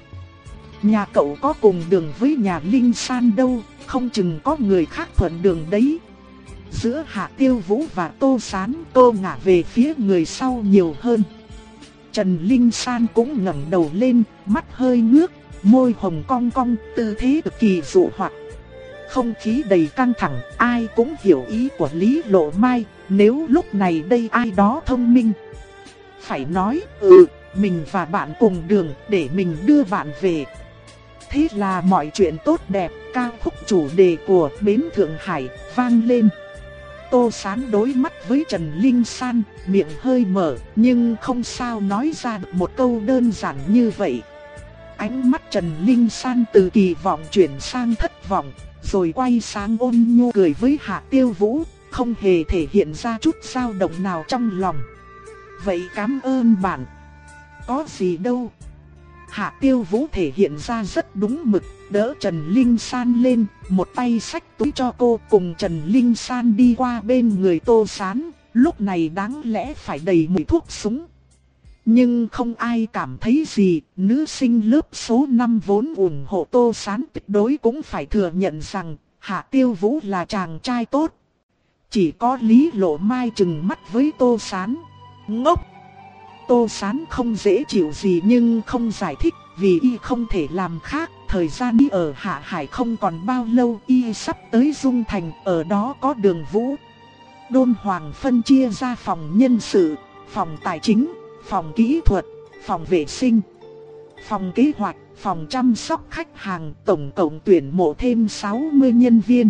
Nhà cậu có cùng đường với nhà Linh San đâu, không chừng có người khác thuận đường đấy. Giữa Hạ Tiêu Vũ và Tô Sán, cô ngả về phía người sau nhiều hơn. Trần Linh San cũng ngẩng đầu lên, mắt hơi ngước, môi hồng cong cong, tư thế cực kỳ dụ hoặc. Không khí đầy căng thẳng, ai cũng hiểu ý của Lý Lộ Mai, nếu lúc này đây ai đó thông minh. Phải nói, ừ, mình và bạn cùng đường, để mình đưa bạn về. Thế là mọi chuyện tốt đẹp, ca khúc chủ đề của Bến Thượng Hải vang lên. Tô Sán đối mắt với Trần Linh San, miệng hơi mở, nhưng không sao nói ra được một câu đơn giản như vậy. Ánh mắt Trần Linh San từ kỳ vọng chuyển sang thất vọng, rồi quay sang ôn nhu cười với Hạ Tiêu Vũ, không hề thể hiện ra chút dao động nào trong lòng. Vậy cảm ơn bạn. Có gì đâu. Hạ Tiêu Vũ thể hiện ra rất đúng mực, đỡ Trần Linh San lên, một tay xách túi cho cô, cùng Trần Linh San đi qua bên người Tô Sán, lúc này đáng lẽ phải đầy mùi thuốc súng. Nhưng không ai cảm thấy gì, nữ sinh lớp số năm vốn ủng hộ Tô Sán tuyệt đối cũng phải thừa nhận rằng Hạ Tiêu Vũ là chàng trai tốt. Chỉ có Lý Lộ Mai trừng mắt với Tô Sán. Ngốc! Tô Sán không dễ chịu gì nhưng không giải thích, vì y không thể làm khác. Thời gian đi ở Hạ Hải không còn bao lâu, y sắp tới Dung Thành, ở đó có Đường Vũ. Đôn Hoàng phân chia ra phòng nhân sự, phòng tài chính, phòng kỹ thuật, phòng vệ sinh, phòng kế hoạch, phòng chăm sóc khách hàng, tổng cộng tuyển mộ thêm sáu mươi nhân viên.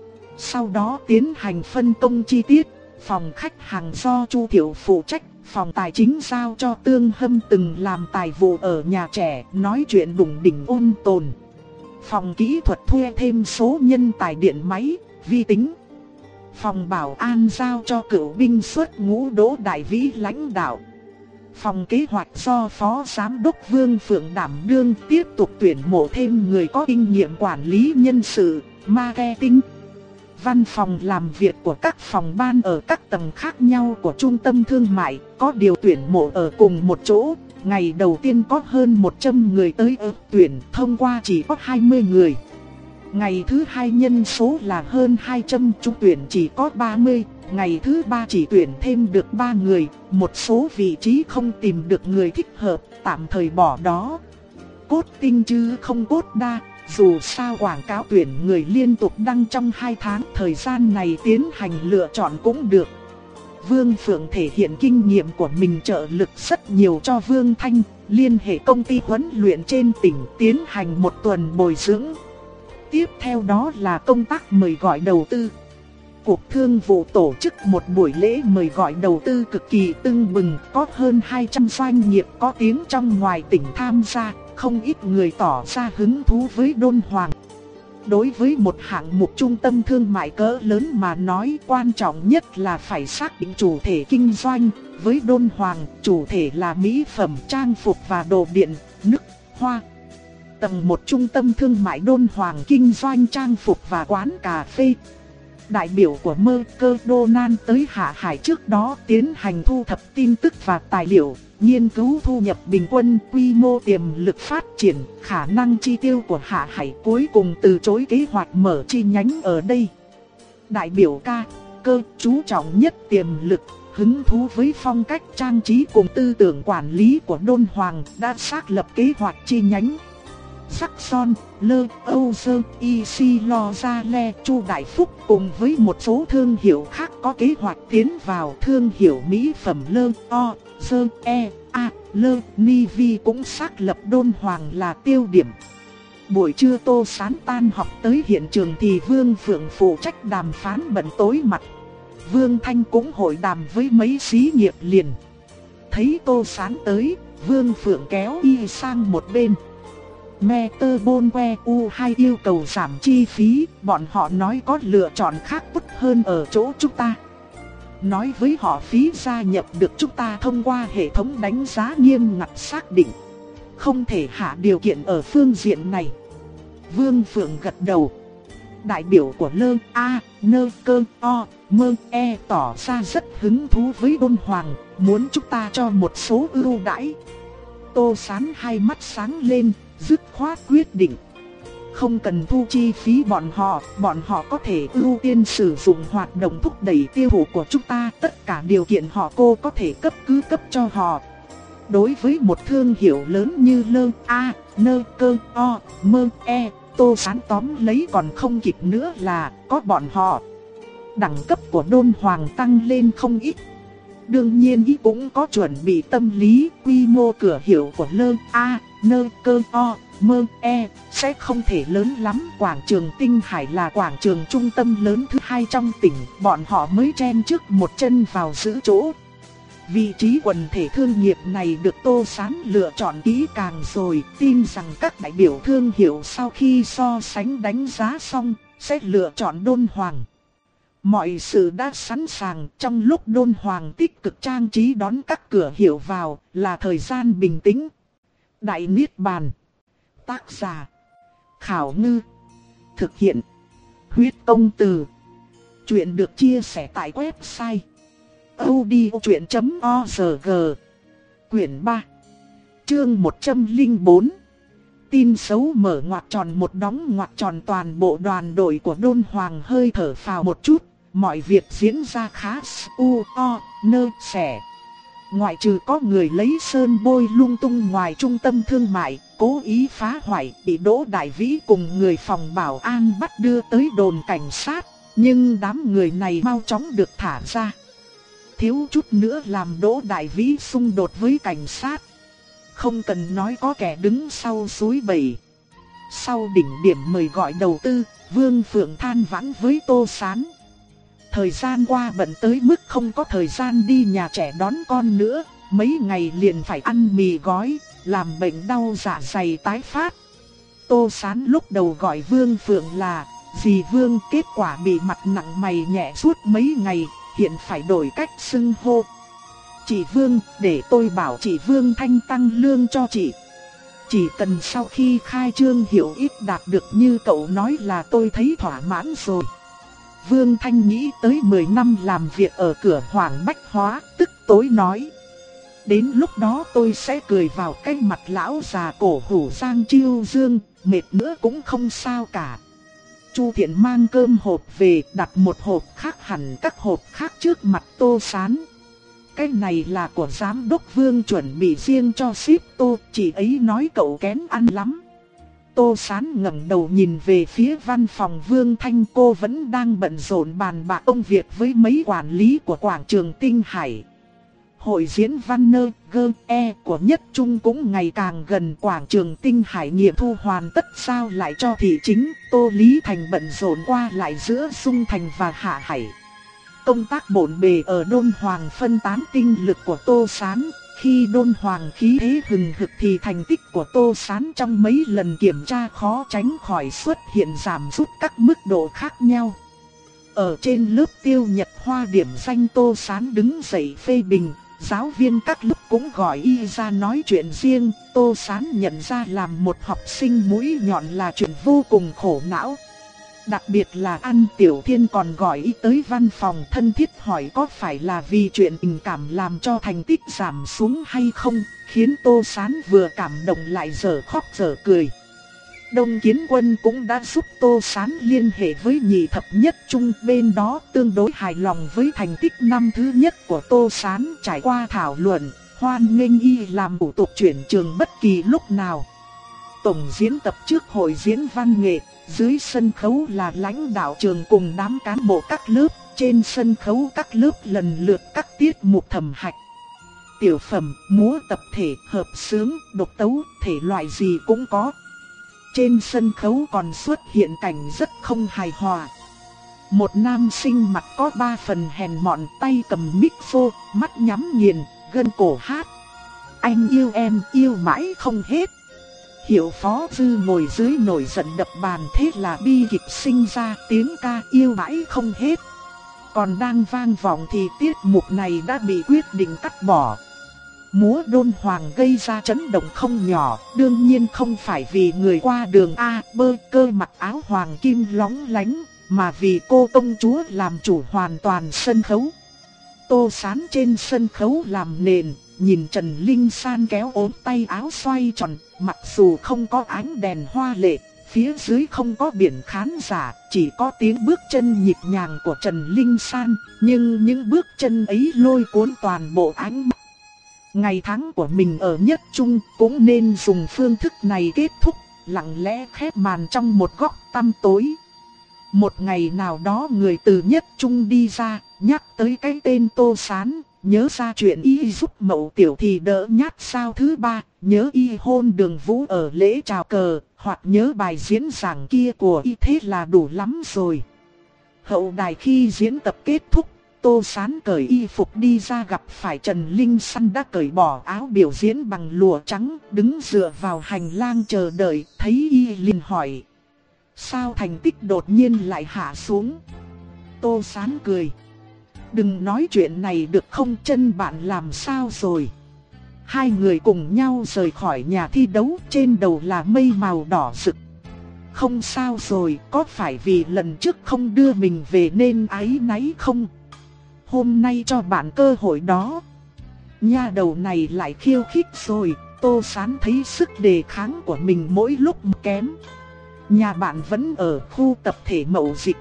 Sau đó tiến hành phân công chi tiết, phòng khách hàng do Chu Thiệu phụ trách, phòng tài chính giao cho Tương Hâm từng làm tài vụ ở nhà trẻ, nói chuyện đủng đỉnh ôn tồn. Phòng kỹ thuật thuê thêm số nhân tài điện máy, vi tính. Phòng bảo an giao cho cựu binh xuất ngũ Đỗ Đại Vĩ lãnh đạo. Phòng kế hoạch do Phó Giám đốc Vương Phượng đảm đương, tiếp tục tuyển mộ thêm người có kinh nghiệm quản lý nhân sự, marketing. Văn phòng làm việc của các phòng ban ở các tầng khác nhau của trung tâm thương mại, có điều tuyển mộ ở cùng một chỗ. Ngày đầu tiên có hơn một trăm người tới ứng tuyển, thông qua chỉ có hai mươi người. Ngày thứ hai nhân số là hơn hai trăm, trúng tuyển chỉ có ba mươi. Ngày thứ ba chỉ tuyển thêm được ba người, một số vị trí không tìm được người thích hợp, tạm thời bỏ đó. Cốt tinh chứ không cốt đa, dù sao quảng cáo tuyển người liên tục đăng trong hai tháng, thời gian này tiến hành lựa chọn cũng được. Vương Phượng thể hiện kinh nghiệm của mình trợ lực rất nhiều cho Vương Thanh, liên hệ công ty huấn luyện trên tỉnh tiến hành một tuần bồi dưỡng. Tiếp theo đó là công tác mời gọi đầu tư. Cục Thương vụ tổ chức một buổi lễ mời gọi đầu tư cực kỳ tưng bừng, có hơn hai trăm doanh nghiệp có tiếng trong ngoài tỉnh tham gia, không ít người tỏ ra hứng thú với Đôn Hoàng. Đối với một hạng mục trung tâm thương mại cỡ lớn mà nói, quan trọng nhất là phải xác định chủ thể kinh doanh. Với Đôn Hoàng, chủ thể là mỹ phẩm, trang phục và đồ điện, nước, hoa. Tầng một trung tâm thương mại Đôn Hoàng kinh doanh trang phục và quán cà phê. Đại biểu của McDonald tới Hạ Hải trước đó tiến hành thu thập tin tức và tài liệu, nghiên cứu thu nhập bình quân, quy mô tiềm lực phát triển, khả năng chi tiêu của Hạ Hải, cuối cùng từ chối kế hoạch mở chi nhánh ở đây. Đại biểu ca, cơ chú trọng nhất tiềm lực, hứng thú với phong cách trang trí cùng tư tưởng quản lý của Đôn Hoàng đã xác lập kế hoạch chi nhánh. Sắc Son, Lơ, Âu Sơ, Y Si Lo Gia Le, Chu Đại Phúc cùng với một số thương hiệu khác có kế hoạch tiến vào. Thương hiệu mỹ phẩm Lơ, O, Sơ, E, A, Lơ, Ni Vi cũng xác lập Đôn Hoàng là tiêu điểm. Buổi trưa Tô Sán tan học tới hiện trường thì Vương Phượng phụ trách đàm phán bận tối mặt. Vương Thanh cũng hội đàm với mấy xí nghiệp liền. Thấy Tô Sán tới, Vương Phượng kéo y sang một bên. Meterbonwe U hai yêu cầu giảm chi phí, bọn họ nói có lựa chọn khác tốt hơn ở chỗ chúng ta. Nói với họ phí gia nhập được chúng ta thông qua hệ thống đánh giá nghiêm ngặt xác định, không thể hạ điều kiện ở phương diện này. Vương Phượng gật đầu. Đại biểu của Lơ, A, Nơ, Cơ, O, Mơ, E tỏ ra rất hứng thú với Đôn Hoàng, muốn chúng ta cho một số ưu đãi. Tô Sán hai mắt sáng lên, dứt khoát quyết định. Không cần thu chi phí bọn họ, bọn họ có thể ưu tiên sử dụng hoạt động thúc đẩy tiêu thụ của chúng ta. Tất cả điều kiện họ cô có thể cấp cứ cấp cho họ. Đối với một thương hiệu lớn như Lơ, A, Nơ, Cơ, O, Mơ, E, Tô Sán tóm lấy còn không kịp nữa là có bọn họ. Đẳng cấp của Đôn Hoàng tăng lên không ít. Đương nhiên ý cũng có chuẩn bị tâm lý, quy mô cửa hiệu của Lơ, A, Nơ, Cơ, O, Mơ, E sẽ không thể lớn lắm. Quảng trường Tinh Hải là quảng trường trung tâm lớn thứ hai trong tỉnh, bọn họ mới chen trước một chân vào giữ chỗ. Vị trí quần thể thương nghiệp này được Tô Sán lựa chọn kỹ càng rồi, tin rằng các đại biểu thương hiệu sau khi so sánh đánh giá xong sẽ lựa chọn Đôn Hoàng. Mọi sự đã sẵn sàng, trong lúc Đôn Hoàng tích cực trang trí đón các cửa hiệu vào là thời gian bình tĩnh. Đại Niết Bàn. Tác giả Khảo Ngư. Thực hiện Huyết Công Từ. Chuyện được chia sẻ tại website audiochuyện chấm org. Quyển ba. Chương một trăm lẻ bốn. Tin xấu mở ngoặc tròn một đóng ngoặc tròn. Toàn bộ đoàn đội của Đôn Hoàng hơi thở phào một chút. Mọi việc diễn ra khá u o nơ sẻ. Ngoại trừ có người lấy sơn bôi lung tung ngoài trung tâm thương mại, cố ý phá hoại, bị Đỗ Đại Vĩ cùng người phòng bảo an bắt đưa tới đồn cảnh sát. Nhưng đám người này mau chóng được thả ra. Thiếu chút nữa làm Đỗ Đại Vĩ xung đột với cảnh sát. Không cần nói có kẻ đứng sau suối bầy. Sau đỉnh điểm mời gọi đầu tư, Vương Phượng than vãn với Tô Sán. Thời gian qua bận tới mức không có thời gian đi nhà trẻ đón con nữa. Mấy ngày liền phải ăn mì gói, làm bệnh đau dạ dày tái phát. Tô Sán lúc đầu gọi Vương Phượng là dì Vương, kết quả bị mặt nặng mày nhẹ suốt mấy ngày, hiện phải đổi cách xưng hô. Chị Vương, để tôi bảo chị Vương Thanh tăng lương cho chị. Chỉ cần sau khi khai trương hiệu ít đạt được như cậu nói là tôi thấy thỏa mãn rồi. Vương Thanh nghĩ tới mười năm làm việc ở cửa Hoàng Bách Hóa, tức tối nói. Đến lúc đó tôi sẽ cười vào cái mặt lão già cổ hủ Giang Chiêu Dương, mệt nữa cũng không sao cả. Chu Thiện mang cơm hộp về, đặt một hộp khác hẳn các hộp khác trước mặt Tô Sán. Cái này là của giám đốc Vương chuẩn bị riêng cho ship Tô, chị ấy nói cậu kén ăn lắm. Tô Sán ngẩng đầu nhìn về phía văn phòng Vương Thanh, cô vẫn đang bận rộn bàn bạc công việc với mấy quản lý của quảng trường Tinh Hải. Hội diễn văn nơ gơ e của Nhất Trung cũng ngày càng gần, quảng trường Tinh Hải nghiệm thu hoàn tất sao lại cho thị chính. Tô Lý Thành bận rộn qua lại giữa Dung Thành và Hạ Hải. Công tác bộn bề ở Đôn Hoàng phân tán tinh lực của Tô Sán. Khi Đôn Hoàng khí thế hừng hực thì thành tích của Tô Sán trong mấy lần kiểm tra khó tránh khỏi xuất hiện giảm sút các mức độ khác nhau. Ở trên lớp Tiêu Nhật Hoa điểm danh Tô Sán đứng dậy phê bình, giáo viên các lớp cũng gọi y ra nói chuyện riêng. Tô Sán nhận ra làm một học sinh mũi nhọn là chuyện vô cùng khổ não. Đặc biệt là An Tiểu Thiên còn gọi y tới văn phòng thân thiết hỏi có phải là vì chuyện tình cảm làm cho thành tích giảm xuống hay không, khiến Tô Sán vừa cảm động lại dở khóc dở cười. Đông Kiến Quân cũng đã giúp Tô Sán liên hệ với nhị thập nhất trung, bên đó tương đối hài lòng với thành tích năm thứ nhất của Tô Sán. Trải qua thảo luận, hoan nghênh y làm thủ tục chuyển trường bất kỳ lúc nào. Tổng diễn tập trước hội diễn văn nghệ, dưới sân khấu là lãnh đạo trường cùng đám cán bộ các lớp, trên sân khấu các lớp lần lượt các tiết mục thẩm hạch. Tiểu phẩm, múa tập thể, hợp xướng, độc tấu, thể loại gì cũng có. Trên sân khấu còn xuất hiện cảnh rất không hài hòa. Một nam sinh mặt có ba phần hèn mọn, tay cầm micro, mắt nhắm nghiền, gân cổ hát: anh yêu em, yêu mãi không hết. Hiệu Phó Dư ngồi dưới nổi giận đập bàn, thế là bi kịch sinh ra, tiếng ca yêu mãi không hết còn đang vang vọng thì tiết mục này đã bị quyết định cắt bỏ. Múa Đôn Hoàng gây ra chấn động không nhỏ, đương nhiên không phải vì người qua đường A bơ cơ mặc áo hoàng kim lóng lánh, mà vì cô công chúa làm chủ hoàn toàn sân khấu. Tô Sán trên sân khấu làm nền, nhìn Trần Linh San kéo ốm tay áo xoay tròn, mặc dù không có ánh đèn hoa lệ, phía dưới không có biển khán giả, chỉ có tiếng bước chân nhịp nhàng của Trần Linh San, nhưng những bước chân ấy lôi cuốn toàn bộ ánh mắt. Ngày tháng của mình ở Nhất Trung cũng nên dùng phương thức này kết thúc, lặng lẽ khép màn trong một góc tăm tối. Một ngày nào đó người từ Nhất Trung đi ra, nhắc tới cái tên Tô Sán, nhớ ra chuyện y giúp Mậu Tiểu thì đỡ nhát sao thứ ba, nhớ y hôn Đường Vũ ở lễ chào cờ, hoặc nhớ bài diễn giảng kia của y, thế là đủ lắm rồi. Hậu đài khi diễn tập kết thúc, Tô Sán cởi y phục đi ra gặp phải Trần Linh San đã cởi bỏ áo biểu diễn bằng lụa trắng, đứng dựa vào hành lang chờ đợi, thấy y liền hỏi: sao thành tích đột nhiên lại hạ xuống? Tô Sán cười: đừng nói chuyện này được không, chân bạn làm sao rồi? Hai người cùng nhau rời khỏi nhà thi đấu, trên đầu là mây màu đỏ rực. Không sao rồi, có phải vì lần trước không đưa mình về nên áy náy không? Hôm nay cho bạn cơ hội đó. Nha đầu này lại khiêu khích rồi. Tô Sán thấy sức đề kháng của mình mỗi lúc kém. Nhà bạn vẫn ở khu tập thể Mậu Dịch.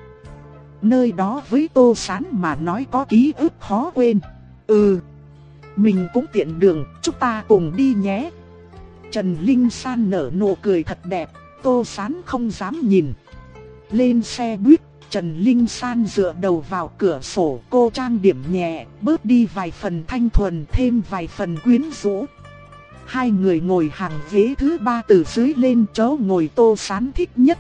Nơi đó với Tô Sán mà nói có ký ức khó quên. Ừ, mình cũng tiện đường, chúng ta cùng đi nhé. Trần Linh San nở nụ cười thật đẹp, Tô Sán không dám nhìn. Lên xe buýt, Trần Linh San dựa đầu vào cửa sổ, cô trang điểm nhẹ, bớt đi vài phần thanh thuần, thêm vài phần quyến rũ. Hai người ngồi hàng ghế thứ ba từ dưới lên, chỗ ngồi Tô Sán thích nhất.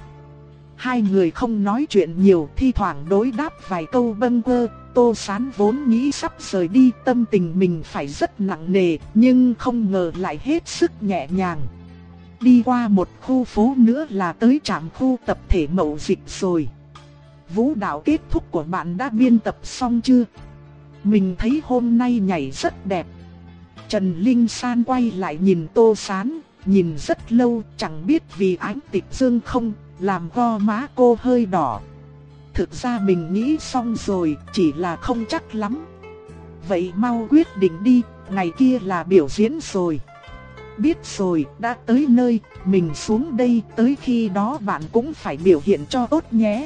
Hai người không nói chuyện nhiều, thi thoảng đối đáp vài câu bâng quơ. Tô Sán vốn nghĩ sắp rời đi, tâm tình mình phải rất nặng nề, nhưng không ngờ lại hết sức nhẹ nhàng. Đi qua một khu phố nữa là tới trạm khu tập thể Mậu Dịch rồi. Vũ đạo kết thúc của bạn đã biên tập xong chưa? Mình thấy hôm nay nhảy rất đẹp. Trần Linh San quay lại nhìn Tô Sán, nhìn rất lâu, chẳng biết vì ánh tịch dương không, làm gò má cô hơi đỏ. Thực ra mình nghĩ xong rồi, chỉ là không chắc lắm. Vậy mau quyết định đi, ngày kia là biểu diễn rồi. Biết rồi, đã tới nơi, mình xuống đây, tới khi đó bạn cũng phải biểu hiện cho tốt nhé.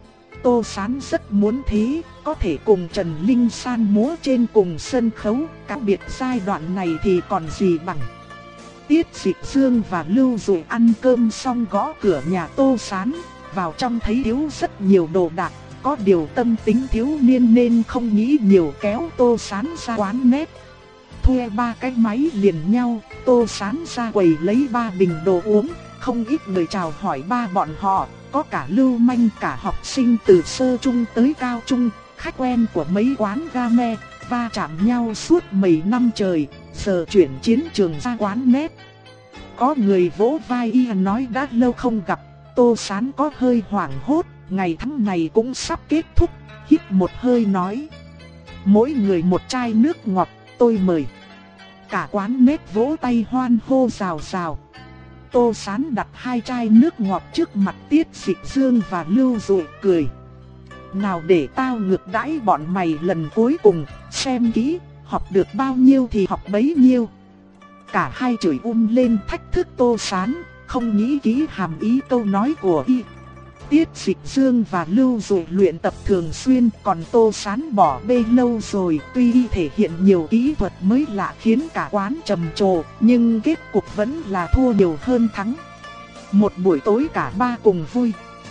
Tô Sán rất muốn thế, có thể cùng Trần Linh San múa trên cùng sân khấu, cá biệt giai đoạn này thì còn gì bằng. Tiết Dịch Dương và Lưu Dụ ăn cơm xong gõ cửa nhà Tô Sán, vào trong thấy thiếu rất nhiều đồ đạc, có điều tâm tính thiếu niên nên không nghĩ nhiều kéo Tô Sán ra quán nét. Thuê ba cái máy liền nhau, Tô Sán ra quầy lấy ba bình đồ uống, không ít người chào hỏi ba bọn họ, có cả lưu manh cả học sinh từ sơ trung tới cao trung, khách quen của mấy quán game, va chạm nhau suốt mấy năm trời, giờ chuyển chiến trường ra quán nét. Có người vỗ vai y nói đã lâu không gặp, Tô Sán có hơi hoảng hốt, ngày tháng này cũng sắp kết thúc, hít một hơi nói: mỗi người một chai nước ngọt, tôi mời. Cả quán nét vỗ tay hoan hô rào rào. Tô Sán đặt hai chai nước ngọt trước mặt Tiết Dịch Dương và Lưu Dụ cười: nào để tao ngược đãi bọn mày lần cuối cùng, xem kỹ, học được bao nhiêu thì học bấy nhiêu. Cả hai chửi um lên thách thức Tô Sán, không nghĩ kỹ hàm ý câu nói của y. Tiết Dịch Dương và Lưu Dụ luyện tập thường xuyên, còn Tô Sán bỏ bê lâu rồi. Tuy y thể hiện nhiều kỹ thuật mới lạ khiến cả quán trầm trồ, nhưng kết cục vẫn là thua nhiều hơn thắng. Một buổi tối cả ba cùng vui.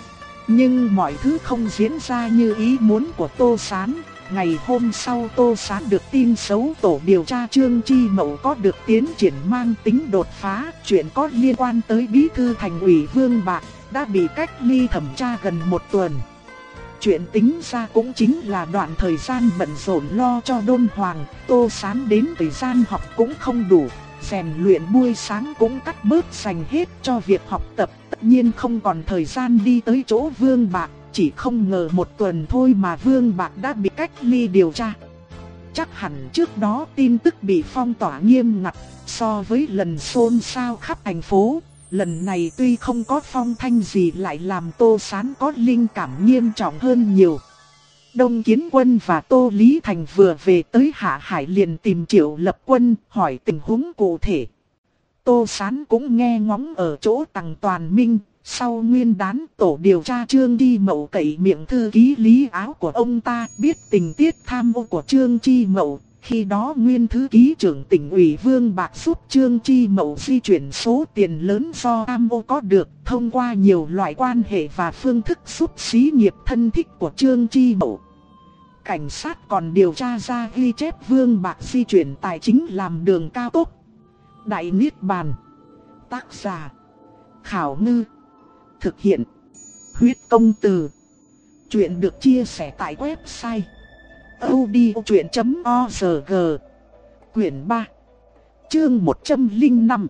Nhưng mọi thứ không diễn ra như ý muốn của Tô Sán. Ngày hôm sau Tô Sán được tin xấu tổ điều tra Trương Chi Mậu có được tiến triển mang tính đột phá. Chuyện có liên quan tới bí thư thành ủy Vương Bạc đã bị cách ly thẩm tra gần một tuần. Chuyện tính ra cũng chính là đoạn thời gian bận rộn lo cho đôn hoàng, Tô Sán đến thời gian học cũng không đủ, rèn luyện buổi sáng cũng cắt bớt dành hết cho việc học tập, tất nhiên không còn thời gian đi tới chỗ Vương Bạc, chỉ không ngờ một tuần thôi mà Vương Bạc đã bị cách ly điều tra. Chắc hẳn trước đó tin tức bị phong tỏa nghiêm ngặt, so với lần xôn xao khắp thành phố, lần này tuy không có phong thanh gì lại làm Tô Sán có linh cảm nghiêm trọng hơn nhiều. Đông Kiến Quân và Tô Lý Thành vừa về tới Hạ Hải liền tìm Triệu Lập Quân hỏi tình huống cụ thể. Tô Sán cũng nghe ngóng ở chỗ Tằng Toàn Minh, sau nguyên đán tổ điều tra Trương Chi Mậu cậy miệng thư ký Lý Áo của ông ta biết tình tiết tham ô của Trương Chi Mậu. Khi đó nguyên thư ký trưởng tỉnh ủy Vương Bạc giúp Trương Chi Mậu di chuyển số tiền lớn do tham ô có được thông qua nhiều loại quan hệ và phương thức giúp xí nghiệp thân thích của Trương Chi Mậu. Cảnh sát còn điều tra ra ghi chép Vương Bạc di chuyển tài chính làm đường cao tốc. Đại Niết Bàn. Tác giả: Khảo Ngư. Thực hiện: Huyết Công Từ. Chuyện được chia sẻ tại website audiochuyện chấm org. Quyển ba, chương một trăm lẻ năm.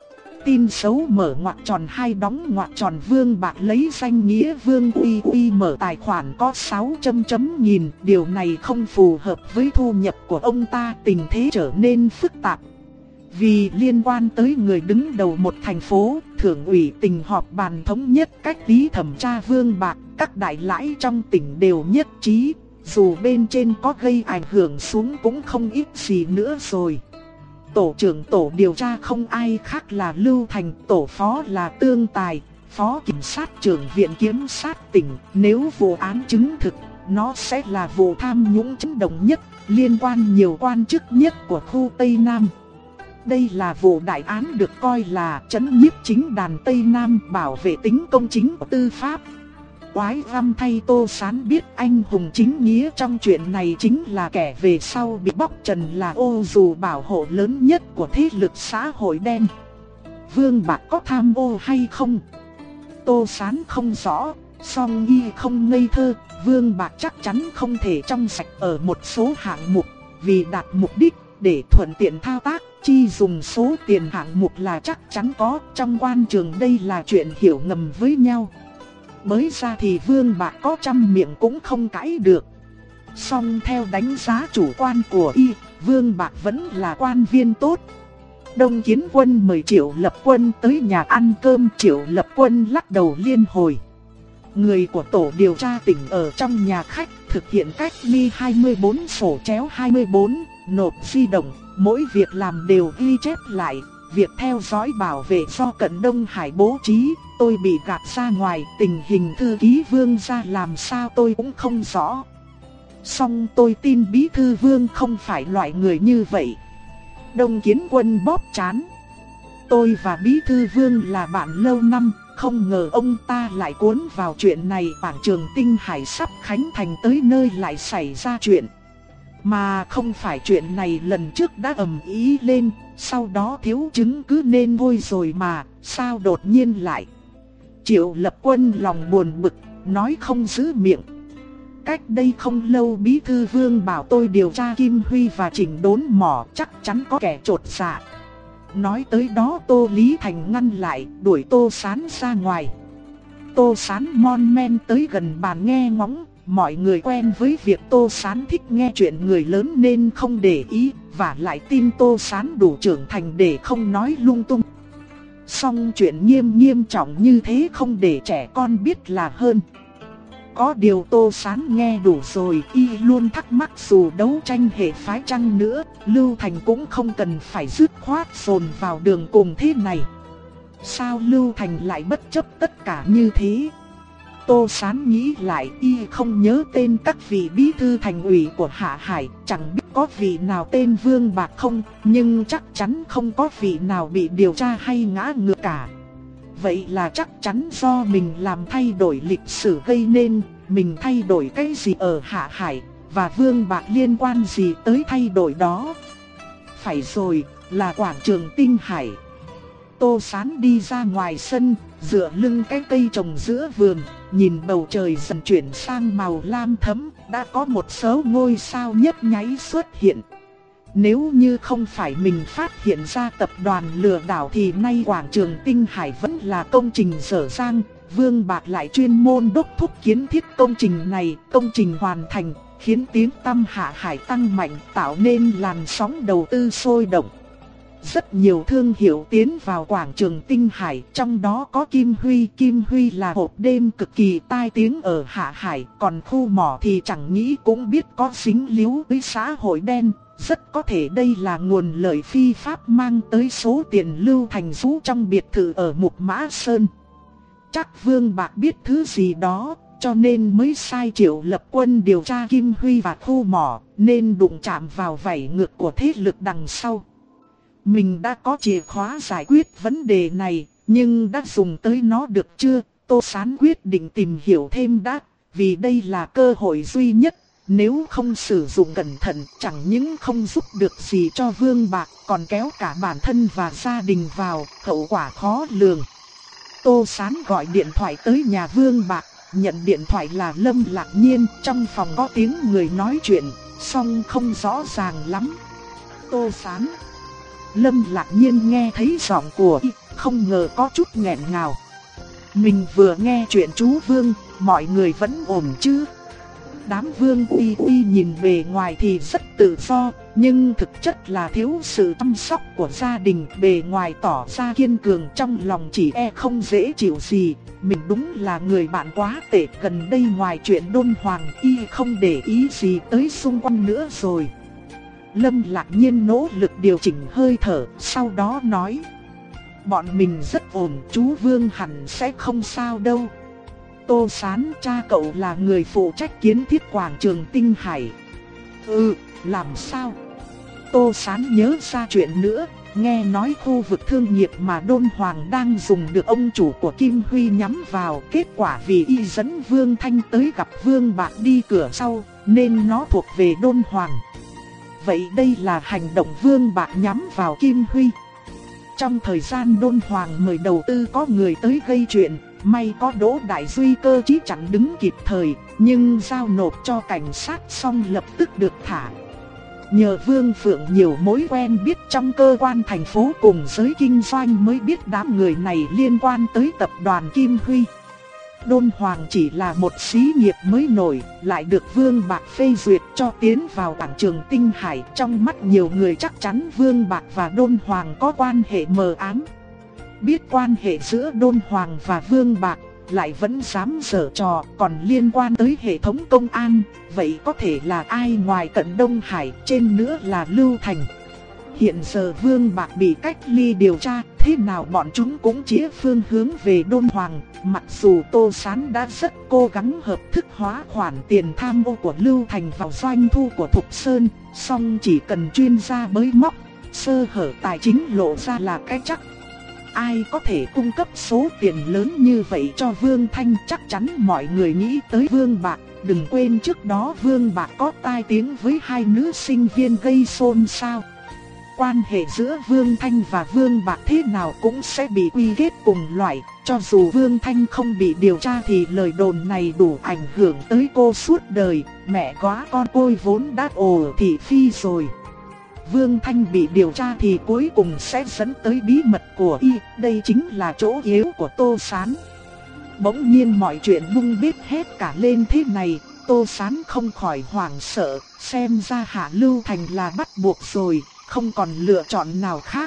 Tin xấu mở ngoặc tròn hai đóng ngoặc tròn. Vương Bạc lấy danh nghĩa Vương Uy Uy mở tài khoản có sáu chấm chấm nghìn. Điều này không phù hợp với thu nhập của ông ta, tình thế trở nên phức tạp. Vì liên quan tới người đứng đầu một thành phố, Thường ủy tỉnh họp bàn thống nhất cách lý thẩm tra Vương Bạc. Các đại lãi trong tỉnh đều nhất trí, dù bên trên có gây ảnh hưởng xuống cũng không ít gì nữa rồi. Tổ trưởng tổ điều tra không ai khác là Lưu Thành, tổ phó là Tương Tài, phó kiểm sát trưởng viện kiểm sát tỉnh. Nếu vụ án chứng thực, nó sẽ là vụ tham nhũng chấn động nhất, liên quan nhiều quan chức nhất của khu Tây Nam. Đây là vụ đại án được coi là trấn nhiếp chính đàn Tây Nam, bảo vệ tính công chính của tư pháp. Quái găm thay, Tô Sán biết anh hùng chính nghĩa trong chuyện này chính là kẻ về sau bị bóc trần, là ô dù bảo hộ lớn nhất của thế lực xã hội đen. Vương Bạc có tham ô hay không? Tô Sán không rõ, song y không ngây thơ. Vương Bạc chắc chắn không thể trong sạch ở một số hạng mục, vì đạt mục đích để thuận tiện thao tác, chi dùng số tiền hạng mục là chắc chắn có. Trong quan trường đây là chuyện hiểu ngầm với nhau. Mới ra thì Vương Bạc có trăm miệng cũng không cãi được. Song theo đánh giá chủ quan của y, Vương Bạc vẫn là quan viên tốt. Đông Kiến Quân mời Triệu Lập Quân tới nhà ăn cơm. Triệu Lập Quân lắc đầu liên hồi. Người của tổ điều tra tỉnh ở trong nhà khách thực hiện cách ly hai mươi bốn sổ chéo hai mươi bốn, nộp di động, mỗi việc làm đều ghi chép lại. Việc theo dõi bảo vệ do Cận Đông Hải bố trí, tôi bị gạt ra ngoài. Tình hình thư ký Vương gia làm sao tôi cũng không rõ. Song tôi tin bí thư Vương không phải loại người như vậy. Đông Kiến Quân bóp trán. Tôi và Bí Thư Vương là bạn lâu năm, không ngờ ông ta lại cuốn vào chuyện này. Quảng trường Tinh Hải sắp khánh thành tới nơi lại xảy ra chuyện. Mà không phải chuyện này lần trước đã ầm ĩ lên, sau đó thiếu chứng cứ nên thôi rồi mà, sao đột nhiên lại. Triệu Lập Quân lòng buồn bực, nói không giữ miệng. Cách đây không lâu Bí Thư Vương bảo tôi điều tra Kim Huy và Trình Đốn Mỏ, chắc chắn có kẻ chột dạ. Nói tới đó Tô Lý Thành ngăn lại, đuổi Tô Sán ra ngoài. Tô Sán mon men tới gần bàn nghe ngóng. Mọi người quen với việc Tô Sán thích nghe chuyện người lớn nên không để ý, và lại tin Tô Sán đủ trưởng thành để không nói lung tung. Song chuyện nghiêm nghiêm trọng như thế không để trẻ con biết là hơn. Có điều Tô Sán nghe đủ rồi, y luôn thắc mắc dù đấu tranh hệ phái chăng nữa, Lưu Thành cũng không cần phải dứt khoát dồn vào đường cùng thế này. Sao Lưu Thành lại bất chấp tất cả như thế? Tô Sán nghĩ lại, y không nhớ tên các vị bí thư thành ủy của Hạ Hải, chẳng biết có vị nào tên Vương Bạc không, nhưng chắc chắn không có vị nào bị điều tra hay ngã ngựa cả. Vậy là chắc chắn do mình làm thay đổi lịch sử gây nên. Mình thay đổi cái gì ở Hạ Hải, và Vương Bạc liên quan gì tới thay đổi đó? Phải rồi, là quảng trường Tinh Hải. Tô Sán đi ra ngoài sân, dựa lưng cái cây trồng giữa vườn, nhìn bầu trời dần chuyển sang màu lam thẫm, đã có một số ngôi sao nhấp nháy xuất hiện. Nếu như không phải mình phát hiện ra tập đoàn lừa đảo thì nay quảng trường Tinh Hải vẫn là công trình dở dang. Vương Bạc lại chuyên môn đốc thúc kiến thiết công trình này, công trình hoàn thành, khiến tiếng tăm Hạ Hải tăng mạnh, tạo nên làn sóng đầu tư sôi động. Rất nhiều thương hiệu tiến vào quảng trường Tinh Hải, trong đó có Kim Huy. Kim Huy là hộp đêm cực kỳ tai tiếng ở Hạ Hải, còn khu mỏ thì chẳng nghĩ cũng biết có dính líu với xã hội đen. Rất có thể đây là nguồn lợi phi pháp mang tới số tiền Lưu Thành rú trong biệt thự ở Mục Mã Sơn. Chắc Vương Bạc biết thứ gì đó, cho nên mới sai Triệu Lập Quân điều tra Kim Huy và khu mỏ, nên đụng chạm vào vảy ngược của thế lực đằng sau. Mình đã có chìa khóa giải quyết vấn đề này, nhưng đã dùng tới nó được chưa? Tô Sán quyết định tìm hiểu thêm đã, vì đây là cơ hội duy nhất. Nếu không sử dụng cẩn thận, chẳng những không giúp được gì cho Vương Bạc, còn kéo cả bản thân và gia đình vào, hậu quả khó lường. Tô Sán gọi điện thoại tới nhà Vương Bạc, nhận điện thoại là Lâm Lạc Nhiên, trong phòng có tiếng người nói chuyện, song không rõ ràng lắm. Tô Sán. Lâm Lạc Nhiên nghe thấy giọng của y, không ngờ có chút nghẹn ngào. Mình vừa nghe chuyện chú Vương, mọi người vẫn ổn chứ? Đám Vương uy uy nhìn bề ngoài thì rất tự do, nhưng thực chất là thiếu sự chăm sóc của gia đình. Bề ngoài tỏ ra kiên cường, trong lòng chỉ e không dễ chịu gì. Mình đúng là người bạn quá tệ. Gần đây ngoài chuyện Đôn Hoàng, y không để ý gì tới xung quanh nữa rồi. Lâm Lạc Nhiên nỗ lực điều chỉnh hơi thở, sau đó nói: bọn mình rất ổn, chú Vương hẳn sẽ không sao đâu. Tô Sán, cha cậu là người phụ trách kiến thiết quảng trường Tinh Hải. Ừ, làm sao? Tô Sán nhớ ra chuyện nữa, nghe nói khu vực thương nghiệp mà Đôn Hoàng đang dùng được ông chủ của Kim Huy nhắm vào. Kết quả vì y dẫn Vương Thanh tới gặp Vương Bạc đi cửa sau, nên nó thuộc về Đôn Hoàng. Vậy đây là hành động Vương Bạc nhắm vào Kim Huy. Trong thời gian Đôn Hoàng mời đầu tư có người tới gây chuyện, may có Đỗ Đại Duy cơ trí chặn đứng kịp thời, nhưng giao nộp cho cảnh sát xong lập tức được thả. Nhờ Vương Phượng nhiều mối quen biết trong cơ quan thành phố cùng giới kinh doanh mới biết đám người này liên quan tới tập đoàn Kim Huy. Đôn Hoàng chỉ là một xí nghiệp mới nổi, lại được Vương Bạc phê duyệt cho tiến vào quảng trường Tinh Hải. Trong mắt nhiều người chắc chắn Vương Bạc và Đôn Hoàng có quan hệ mờ ám. Biết quan hệ giữa Đôn Hoàng và Vương Bạc, lại vẫn dám giở trò, còn liên quan tới hệ thống công an. Vậy có thể là ai ngoài Cận Đông Hải, trên nữa là Lưu Thành. Hiện giờ Vương Bạc bị cách ly điều tra, thế nào bọn chúng cũng chĩa phương hướng về Đôn Hoàng. Mặc dù Tô Sán đã rất cố gắng hợp thức hóa khoản tiền tham ô của Lưu Thành vào doanh thu của Thục Sơn, song chỉ cần chuyên gia bới móc, sơ hở tài chính lộ ra là cái chắc. ai có thể cung cấp số tiền lớn như vậy cho Vương Thanh. Chắc chắn mọi người nghĩ tới Vương Bạc. Đừng quên trước đó Vương Bạc có tai tiếng với hai nữ sinh viên gây xôn xao. Quan hệ giữa Vương Thanh và Vương Bạc thế nào cũng sẽ bị quy kết cùng loại. Cho dù Vương Thanh không bị điều tra thì lời đồn này đủ ảnh hưởng tới cô suốt đời. Mẹ góa con côi vốn đã ồ thị phi rồi. Vương Thanh bị điều tra thì cuối cùng sẽ dẫn tới bí mật của y. Đây chính là chỗ yếu của Tô Sán. Bỗng nhiên mọi chuyện bung bít hết cả lên thế này. Tô Sán không khỏi hoảng sợ. Xem ra Hạ Lưu Thành là bắt buộc rồi, không còn lựa chọn nào khác.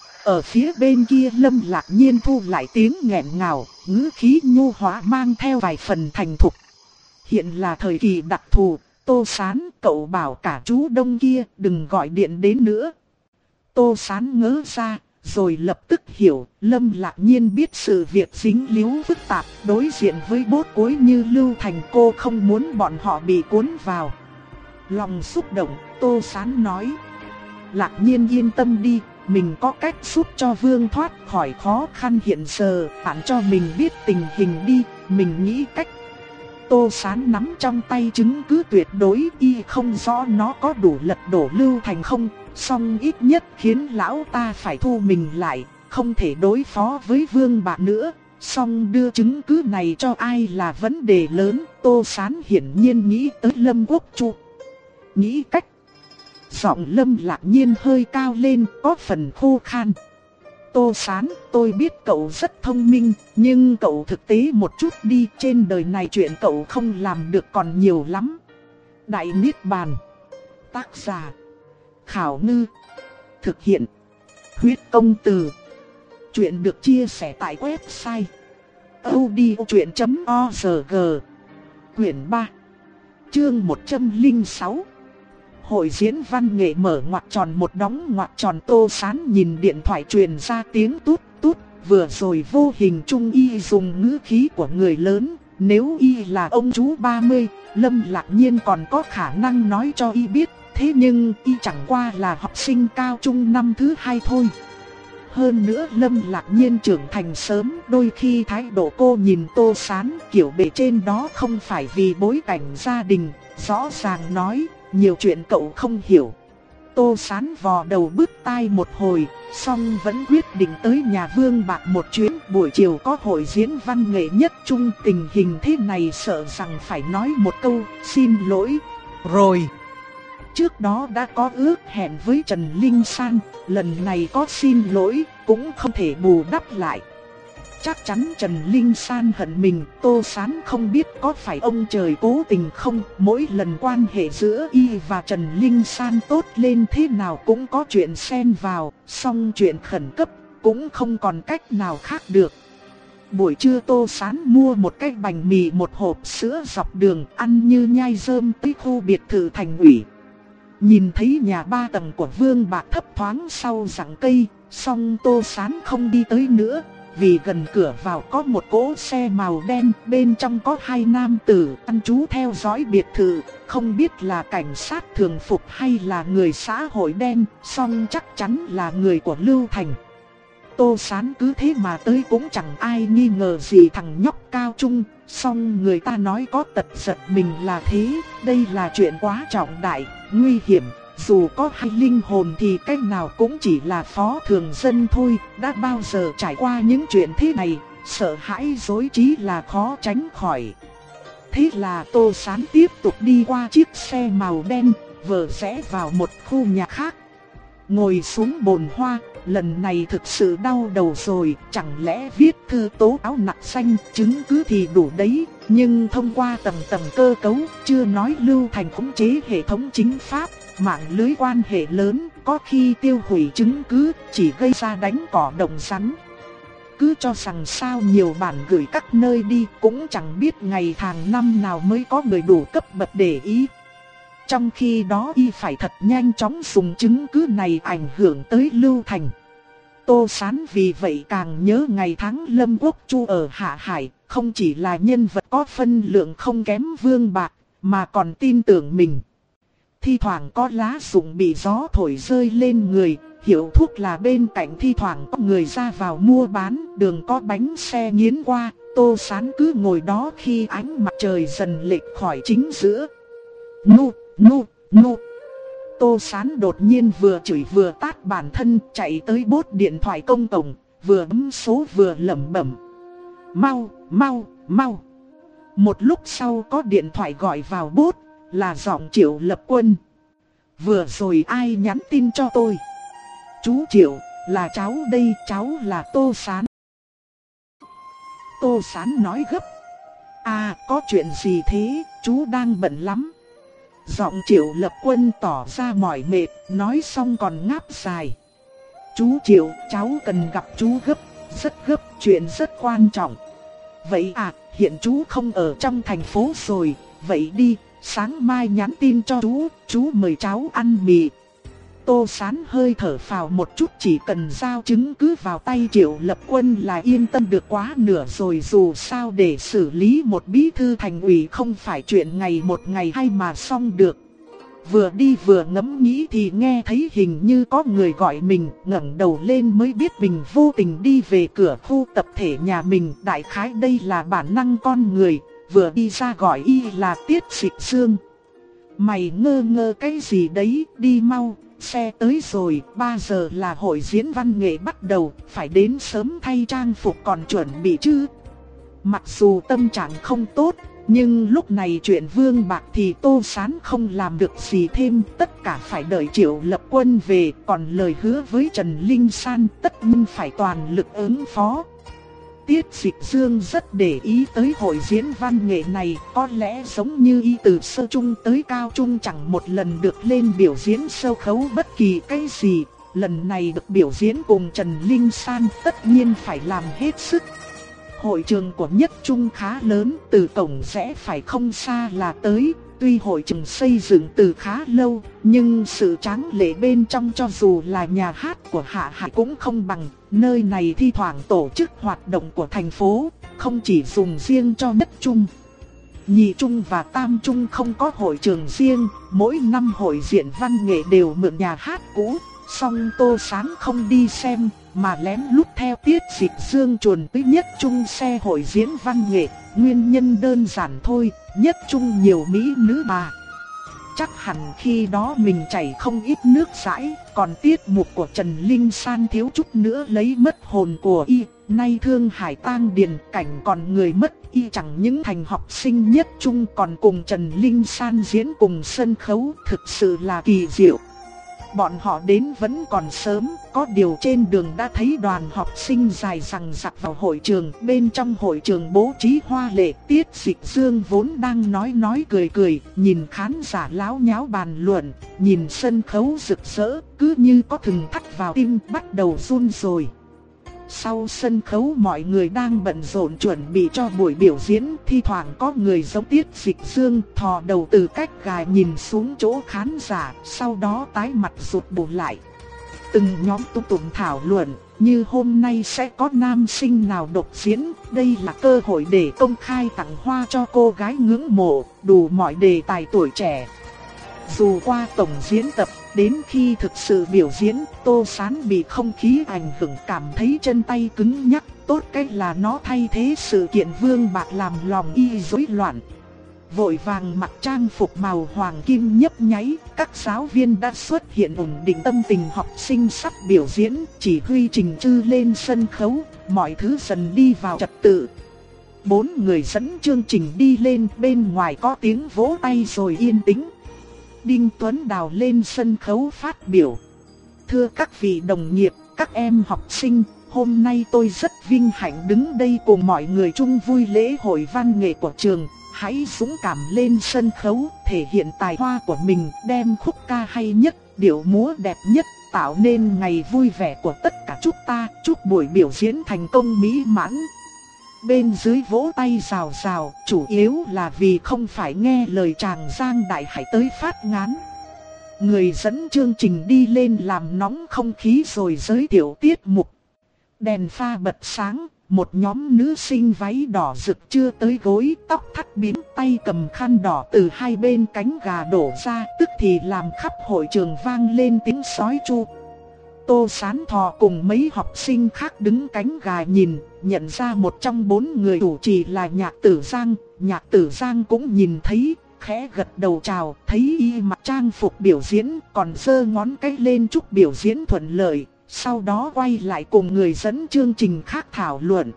Ở phía bên kia Lâm Lạc Nhiên thu lại tiếng nghẹn ngào, ngữ khí nhu hóa mang theo vài phần thành thục. Hiện là thời kỳ đặc thù, Tô Sán, cậu bảo cả chú Đông kia đừng gọi điện đến nữa. Tô Sán ngớ ra, rồi lập tức hiểu, Lâm Lạc Nhiên biết sự việc dính líu phức tạp, đối diện với bốt cuối như Lưu Thành cô không muốn bọn họ bị cuốn vào. Lòng xúc động, Tô Sán nói, Lạc Nhiên yên tâm đi, mình có cách giúp cho Vương thoát khỏi khó khăn hiện giờ, bạn cho mình biết tình hình đi, mình nghĩ cách. Tô Sán nắm trong tay chứng cứ tuyệt đối, y không rõ nó có đủ lật đổ Lưu Thành không, song ít nhất khiến lão ta phải thu mình lại, không thể đối phó với Vương Bạc nữa. Song đưa chứng cứ này cho ai là vấn đề lớn. Tô Sán hiển nhiên nghĩ tới Lâm Quốc Chu. Nghĩ cách. Giọng Lâm Lạc Nhiên hơi cao lên, có phần khô khan. Tô Sán, tôi biết cậu rất thông minh, nhưng cậu thực tế một chút đi, trên đời này chuyện cậu không làm được còn nhiều lắm. Đại Niết Bàn. Tác giả Khảo Ngư. Thực hiện Huyết Công Từ. Chuyện được chia sẻ tại website audiochuyện chấm org. Quyển ba, chương một trăm lẻ sáu. Hội diễn văn nghệ mở ngoặc tròn một đóng ngoặc tròn. Tô Sán nhìn điện thoại truyền ra tiếng tút tút. Vừa rồi vô hình trung y dùng ngữ khí của người lớn. Nếu y là ông chú ba mươi, Lâm Lạc Nhiên còn có khả năng nói cho y biết. Thế nhưng y chẳng qua là học sinh cao trung năm thứ hai thôi. Hơn nữa Lâm Lạc Nhiên trưởng thành sớm, đôi khi thái độ cô nhìn Tô Sán kiểu bề trên đó không phải vì bối cảnh gia đình, rõ ràng nói, nhiều chuyện cậu không hiểu. Tô Sán vò đầu bứt tai một hồi, song vẫn quyết định tới nhà Vương Bạc một chuyến. Buổi chiều có hội diễn văn nghệ nhất trung, tình hình thế này sợ rằng phải nói một câu xin lỗi rồi. Trước đó đã có ước hẹn với Trần Linh San, lần này có xin lỗi cũng không thể bù đắp lại. Chắc chắn Trần Linh San hận mình. Tô Sán không biết có phải ông trời cố tình không. Mỗi lần quan hệ giữa y và Trần Linh San tốt lên thế nào cũng có chuyện xen vào. Song chuyện khẩn cấp cũng không còn cách nào khác được. Buổi trưa Tô Sán mua một cái bánh mì một hộp sữa dọc đường, ăn như nhai rơm tới khu biệt thự thành ủy. Nhìn thấy nhà ba tầng của Vương Bạc thấp thoáng sau rặng cây, song Tô Sán không đi tới nữa. Vì gần cửa vào có một cỗ xe màu đen, bên trong có hai nam tử ăn trú theo dõi biệt thự. Không biết là cảnh sát thường phục hay là người xã hội đen, song chắc chắn là người của Lưu Thành. Tô Sán cứ thế mà tới cũng chẳng ai nghi ngờ gì thằng nhóc cao trung. Song người ta nói có tật giật mình là thế, đây là chuyện quá trọng đại, nguy hiểm. Dù có hai linh hồn thì cách nào cũng chỉ là phó thường dân thôi. Đã bao giờ trải qua những chuyện thế này, sợ hãi rối trí là khó tránh khỏi. Thế là Tô Sán tiếp tục đi qua chiếc xe màu đen, vừa rẽ vào một khu nhà khác. Ngồi xuống bồn hoa, lần này thực sự đau đầu rồi. Chẳng lẽ viết thư tố cáo nặc danh, chứng cứ thì đủ đấy, nhưng thông qua tầng tầng cơ cấu, chưa nói Lưu Thành khống chế hệ thống chính pháp, mạng lưới quan hệ lớn, có khi tiêu hủy chứng cứ, chỉ gây ra đánh cỏ động rắn. Cứ cho rằng sao nhiều bản gửi các nơi đi, cũng chẳng biết ngày tháng năm nào mới có người đủ cấp bậc để ý. Trong khi đó y phải thật nhanh chóng dùng chứng cứ này ảnh hưởng tới Lưu Thành. Tô Sán vì vậy càng nhớ ngày tháng Lâm Quốc Chu ở Hạ Hải, không chỉ là nhân vật có phân lượng không kém Vương Bạc, mà còn tin tưởng mình. Thi thoảng có lá rụng bị gió thổi rơi lên người, hiệu thuốc là bên cạnh thi thoảng có người ra vào mua bán, đường có bánh xe nghiến qua, Tô Sán cứ ngồi đó khi ánh mặt trời dần lệch khỏi chính giữa. Nu, nu, nu. Tô Sán đột nhiên vừa chửi vừa tát bản thân, chạy tới bốt điện thoại công cộng, vừa bấm số vừa lẩm bẩm. Mau, mau, mau. Một lúc sau có điện thoại gọi vào bốt, là giọng Triệu Lập Quân. Vừa rồi ai nhắn tin cho tôi? Chú Triệu, là cháu đây, cháu là Tô Sán. Tô Sán nói gấp. À, có chuyện gì thế, chú đang bận lắm. Giọng Triệu Lập Quân tỏ ra mỏi mệt, nói xong còn ngáp dài. Chú Triệu, cháu cần gặp chú gấp, rất gấp, chuyện rất quan trọng. Vậy à, hiện chú không ở trong thành phố rồi, vậy đi, sáng mai nhắn tin cho chú, chú mời cháu ăn mì. Tô Sán hơi thở phào một chút, chỉ cần giao chứng cứ vào tay Triệu Lập Quân là yên tâm được quá nửa rồi. Dù sao để xử lý một bí thư thành ủy không phải chuyện ngày một ngày hai mà xong được. Vừa đi vừa ngẫm nghĩ thì nghe thấy hình như có người gọi mình, ngẩng đầu lên mới biết mình vô tình đi về cửa khu tập thể nhà mình. Đại khái đây là bản năng con người, vừa đi ra gọi y là Tiết Dịch Dương. Mày ngơ ngơ cái gì đấy, đi mau. Xe tới rồi, ba giờ là hội diễn văn nghệ bắt đầu, phải đến sớm thay trang phục còn chuẩn bị chứ. Mặc dù tâm trạng không tốt, nhưng lúc này chuyện Vương Bạc thì Tô Sán không làm được gì thêm, tất cả phải đợi Triệu Lập Quân về, còn lời hứa với Trần Linh San tất nhiên phải toàn lực ứng phó. Tiết Dịch Dương rất để ý tới hội diễn văn nghệ này, có lẽ giống như y từ sơ trung tới cao trung chẳng một lần được lên biểu diễn sâu khấu bất kỳ cái gì, lần này được biểu diễn cùng Trần Linh San tất nhiên phải làm hết sức. Hội trường của Nhất Trung khá lớn, từ cổng rẽ phải không xa là tới. Tuy hội trường xây dựng từ khá lâu, nhưng sự tráng lệ bên trong cho dù là nhà hát của Hạ Hải cũng không bằng. Nơi này thi thoảng tổ chức hoạt động của thành phố, không chỉ dùng riêng cho Nhất Trung. Nhị Trung và Tam Trung không có hội trường riêng, mỗi năm hội diễn văn nghệ đều mượn nhà hát cũ. Song Tô Sán không đi xem, mà lén lút theo Tiết Dịch Dương chuồn tới Nhất Trung xe hội diễn văn nghệ. Nguyên nhân đơn giản thôi, Nhất Trung nhiều mỹ nữ mà. Chắc hẳn khi đó mình chảy không ít nước dãi, còn tiết mục của Trần Linh San thiếu chút nữa lấy mất hồn của y. Nay Thương Hải tang điền cảnh còn người mất, y chẳng những thành học sinh Nhất Trung còn cùng Trần Linh San diễn cùng sân khấu, thực sự là kỳ diệu. Bọn họ đến vẫn còn sớm, có điều trên đường đã thấy đoàn học sinh dài dằng dặc vào hội trường. Bên trong hội trường bố trí hoa lệ, Tiết Dịch Dương vốn đang nói nói cười cười, nhìn khán giả láo nháo bàn luận, nhìn sân khấu rực rỡ, cứ như có thừng thắt vào tim, bắt đầu run rồi. Sau sân khấu mọi người đang bận rộn chuẩn bị cho buổi biểu diễn, thi thoảng có người giống Tiết Dịch Dương thò đầu từ cách gài nhìn xuống chỗ khán giả, sau đó tái mặt rụt bù lại. Từng nhóm tụ tụm thảo luận, như hôm nay sẽ có nam sinh nào độc diễn, đây là cơ hội để công khai tặng hoa cho cô gái ngưỡng mộ, đủ mọi đề tài tuổi trẻ. Dù qua tổng diễn tập, đến khi thực sự biểu diễn, Tô Sán bị không khí ảnh hưởng cảm thấy chân tay cứng nhắc. Tốt cái là nó thay thế sự kiện Vương Bạc làm lòng y rối loạn. Vội vàng mặc trang phục màu hoàng kim nhấp nháy, các giáo viên đã xuất hiện ổn định tâm tình học sinh sắp biểu diễn, chỉ huy Trình Trư lên sân khấu, mọi thứ dần đi vào trật tự. Bốn người dẫn chương trình đi lên, bên ngoài có tiếng vỗ tay rồi yên tĩnh. Đinh Tuấn Đào lên sân khấu phát biểu. Thưa các vị đồng nghiệp, các em học sinh, hôm nay tôi rất vinh hạnh đứng đây cùng mọi người chung vui lễ hội văn nghệ của trường. Hãy dũng cảm lên sân khấu, thể hiện tài hoa của mình, đem khúc ca hay nhất, điệu múa đẹp nhất, tạo nên ngày vui vẻ của tất cả chúng ta. Chúc buổi biểu diễn thành công mỹ mãn. Bên dưới vỗ tay rào rào, chủ yếu là vì không phải nghe lời chàng Giang Đại Hải tới phát ngán. Người dẫn chương trình đi lên làm nóng không khí rồi giới thiệu tiết mục. Đèn pha bật sáng, một nhóm nữ sinh váy đỏ rực chưa tới gối, tóc thắt bím, tay cầm khăn đỏ từ hai bên cánh gà đổ ra, tức thì làm khắp hội trường vang lên tiếng sói chu. Tô Sán Thọ cùng mấy học sinh khác đứng cánh gà nhìn, nhận ra một trong bốn người chủ trì là Nhạc Tử Giang. Nhạc Tử Giang cũng nhìn thấy, khẽ gật đầu chào, thấy y mặc trang phục biểu diễn, còn giơ ngón cái lên chúc biểu diễn thuận lợi. Sau đó quay lại cùng người dẫn chương trình khác thảo luận.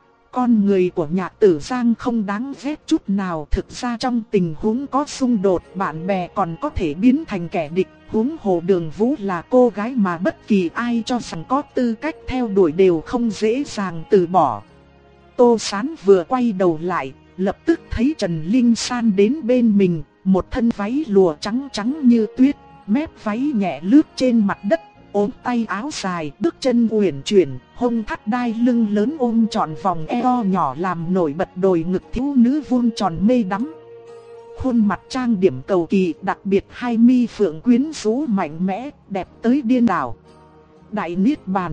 Con người của Nhạc Tử Giang không đáng ghét chút nào. Thực ra trong tình huống có xung đột, bạn bè còn có thể biến thành kẻ địch. Huống hồ Đường Vũ là cô gái mà bất kỳ ai cho rằng có tư cách theo đuổi đều không dễ dàng từ bỏ. Tô Sán vừa quay đầu lại, lập tức thấy Trần Linh San đến bên mình. Một thân váy lụa trắng trắng như tuyết, mép váy nhẹ lướt trên mặt đất. Ốm tay áo dài, bước chân uyển chuyển, hông thắt đai lưng lớn ôm trọn vòng eo nhỏ làm nổi bật đồi ngực thiếu nữ vuông tròn mê đắm. Khuôn mặt trang điểm cầu kỳ, đặc biệt hai mi phượng quyến rũ mạnh mẽ, đẹp tới điên đảo. Đại Niết Bàn.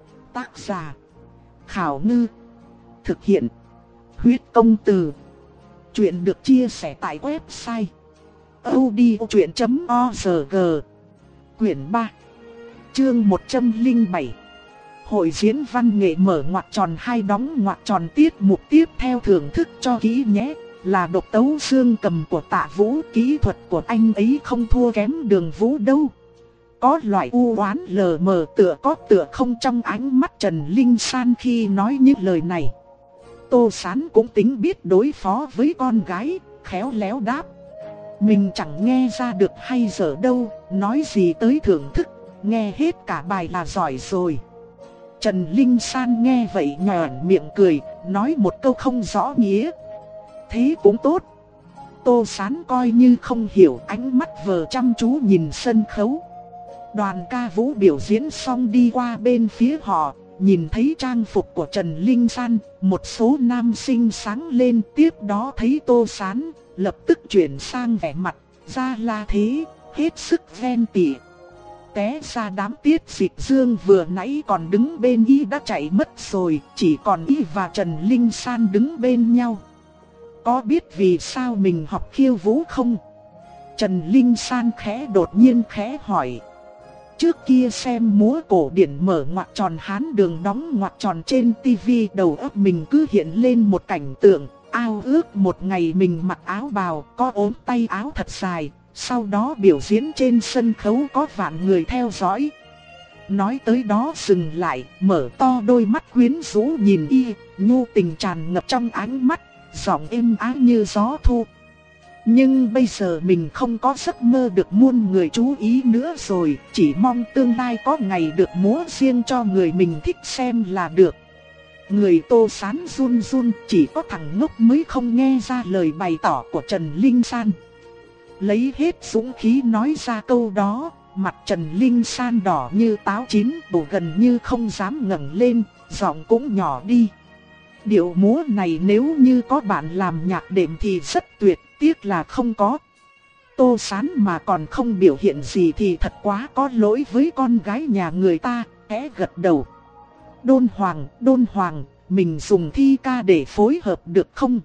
Tác giả: Khảo Ngư. Thực hiện: Huyết Công Từ. Chuyện được chia sẻ tại website audiochuyện chấm org. Quyển ba, chương một trăm lẻ bảy. Hội diễn văn nghệ mở ngoặc tròn hai đóng ngoặc tròn tiết mục tiếp theo thưởng thức cho kỹ nhé. Là độc tấu dương cầm của Tạ Vũ, kỹ thuật của anh ấy không thua kém Đường Vũ đâu. Có loại u oán lờ mờ tựa có tựa không trong ánh mắt Trần Linh San khi nói những lời này. Tô Sán cũng tính biết đối phó với con gái, khéo léo đáp: mình chẳng nghe ra được hay dở đâu, nói gì tới thưởng thức, nghe hết cả bài là giỏi rồi. Trần Linh San nghe vậy nhoẻn miệng cười, nói một câu không rõ nghĩa: thế cũng tốt. Tô Sán coi như không hiểu, ánh mắt vờ chăm chú nhìn sân khấu. Đoàn ca vũ biểu diễn xong đi qua bên phía họ, nhìn thấy trang phục của Trần Linh San, một số nam sinh sáng lên, tiếp đó thấy Tô Sán, lập tức chuyển sang vẻ mặt ra là thế, hết sức ghen tị. Té ra đám Tiết Dịch Dương vừa nãy còn đứng bên y đã chạy mất rồi, chỉ còn y và Trần Linh San đứng bên nhau. Có biết vì sao mình học khiêu vũ không? Trần Linh San khẽ đột nhiên khẽ hỏi. Trước kia xem múa cổ điển mở ngoặc tròn Hán Đường đóng ngoặc tròn trên tivi, đầu óc mình cứ hiện lên một cảnh tượng, ao ước một ngày mình mặc áo bào, có ốm tay áo thật dài, sau đó biểu diễn trên sân khấu có vạn người theo dõi. Nói tới đó dừng lại, mở to đôi mắt quyến rũ nhìn y, nhu tình tràn ngập trong ánh mắt, giọng êm ái như gió thu. Nhưng bây giờ mình không có giấc mơ được muôn người chú ý nữa rồi, chỉ mong tương lai có ngày được múa riêng cho người mình thích xem là được. Người Tô Sán run run, chỉ có thằng ngốc mới không nghe ra lời bày tỏ của Trần Linh San. Lấy hết dũng khí nói ra câu đó, mặt Trần Linh San đỏ như táo chín, bổ gần như không dám ngẩng lên, giọng cũng nhỏ đi. Điệu múa này nếu như có bạn làm nhạc đệm thì rất tuyệt, tiếc là không có. Tô Sán mà còn không biểu hiện gì thì thật quá có lỗi với con gái nhà người ta, khẽ gật đầu. Đôn Hoàng, Đôn Hoàng, mình dùng thi ca để phối hợp được không?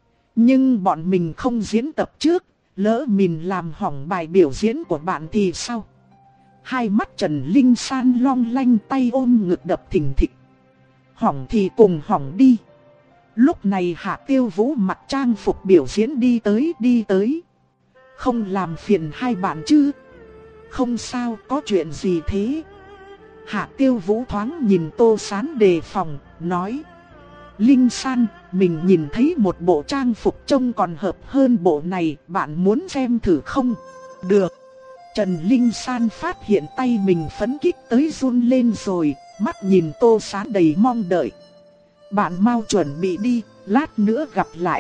Nhưng bọn mình không diễn tập trước, lỡ mình làm hỏng bài biểu diễn của bạn thì sao? Hai mắt Trần Linh San long lanh, tay ôm ngực đập thình thịch. Hỏng thì cùng hỏng đi. Lúc này Hạ Tiêu Vũ mặc trang phục biểu diễn đi tới đi tới. Không làm phiền hai bạn chứ? Không sao, có chuyện gì thế? Hạ Tiêu Vũ thoáng nhìn Tô Sán đề phòng, nói. Linh San, mình nhìn thấy một bộ trang phục trông còn hợp hơn bộ này, bạn muốn xem thử không? Được. Trần Linh San phát hiện tay mình phấn khích tới run lên rồi, mắt nhìn Tô Sán đầy mong đợi. Bạn mau chuẩn bị đi, lát nữa gặp lại.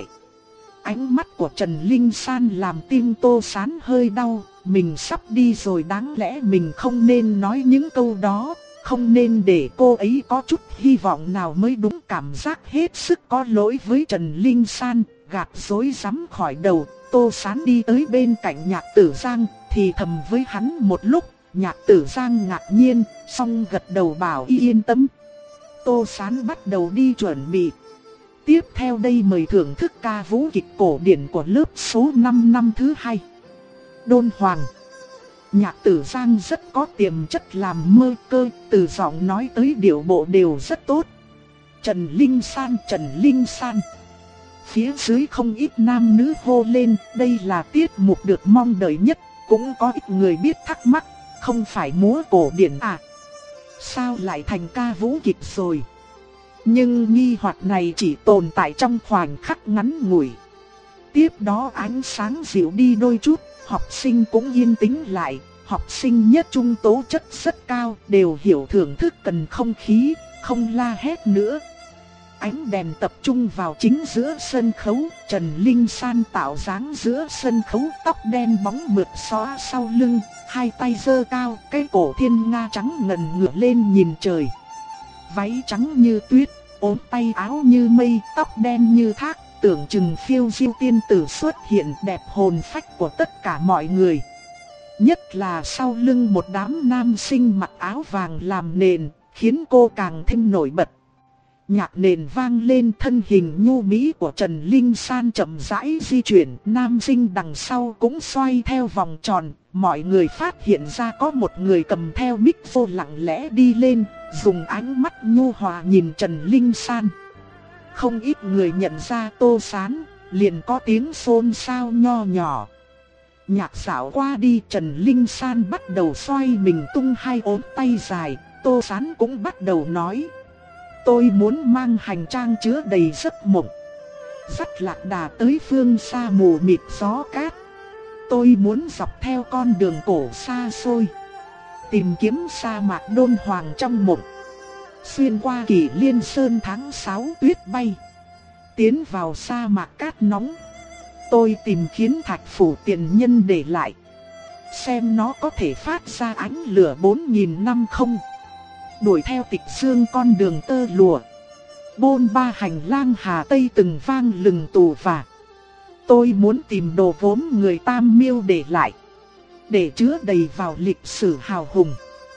Ánh mắt của Trần Linh San làm tim Tô Sán hơi đau, mình sắp đi rồi, đáng lẽ mình không nên nói những câu đó, không nên để cô ấy có chút hy vọng nào mới đúng. Cảm giác hết sức có lỗi với Trần Linh San, gạt rối rắm khỏi đầu. Tô Sán đi tới bên cạnh Nhạc Tử Giang, thì thầm với hắn một lúc. Nhạc Tử Giang ngạc nhiên, xong gật đầu bảo y yên tâm. Tô Sán bắt đầu đi chuẩn bị. Tiếp theo đây mời thưởng thức ca vũ kịch cổ điển của lớp số năm năm thứ hai. Đôn Hoàng. Nhạc Tử Giang rất có tiềm chất làm mơ cơ, từ giọng nói tới điệu bộ đều rất tốt. Trần Linh San, Trần Linh San. Phía dưới không ít nam nữ hô lên, đây là tiết mục được mong đợi nhất. Cũng có ít người biết thắc mắc, không phải múa cổ điển à? Sao lại thành ca vũ kịch rồi? Nhưng nghi hoặc này chỉ tồn tại trong khoảnh khắc ngắn ngủi. Tiếp đó ánh sáng dịu đi đôi chút, học sinh cũng yên tĩnh lại. Học sinh nhất trung tố chất rất cao, đều hiểu thưởng thức cần không khí, không la hét nữa. Ánh đèn tập trung vào chính giữa sân khấu, Trần Linh San tạo dáng giữa sân khấu, tóc đen bóng mượt xõa sau lưng, hai tay giơ cao, cái cổ thiên nga trắng ngần ngửa lên nhìn trời. Váy trắng như tuyết, ốm tay áo như mây, tóc đen như thác, tưởng chừng phiêu diêu tiên tử xuất hiện đẹp hồn phách của tất cả mọi người. Nhất là sau lưng một đám nam sinh mặc áo vàng làm nền, khiến cô càng thêm nổi bật. Nhạc nền vang lên, thân hình nhu mỹ của Trần Linh San chậm rãi di chuyển, nam sinh đằng sau cũng xoay theo vòng tròn. Mọi người phát hiện ra có một người cầm theo mic vô lặng lẽ đi lên, dùng ánh mắt nhu hòa nhìn Trần Linh San. Không ít người nhận ra Tô Sán, liền có tiếng xôn xao nho nhỏ. Nhạc dạo qua đi, Trần Linh San bắt đầu xoay mình tung hai ốm tay dài, Tô Sán cũng bắt đầu nói. Tôi muốn mang hành trang chứa đầy giấc mộng, dắt lạc đà tới phương xa mù mịt gió cát. Tôi muốn dọc theo con đường cổ xa xôi, tìm kiếm sa mạc đôn hoàng trong mộng. Xuyên qua Kỳ Liên Sơn tháng sáu tuyết bay, tiến vào sa mạc cát nóng. Tôi tìm khiến thạch phủ tiền nhân để lại, xem nó có thể phát ra ánh lửa bốn nghìn năm không. Đuổi theo Tịch Dương con đường tơ lụa, bôn ba hành lang Hà Tây từng vang lừng tù và. Tôi muốn tìm đồ vốn người Tam Miêu để lại, để chứa đầy vào lịch sử hào hùng.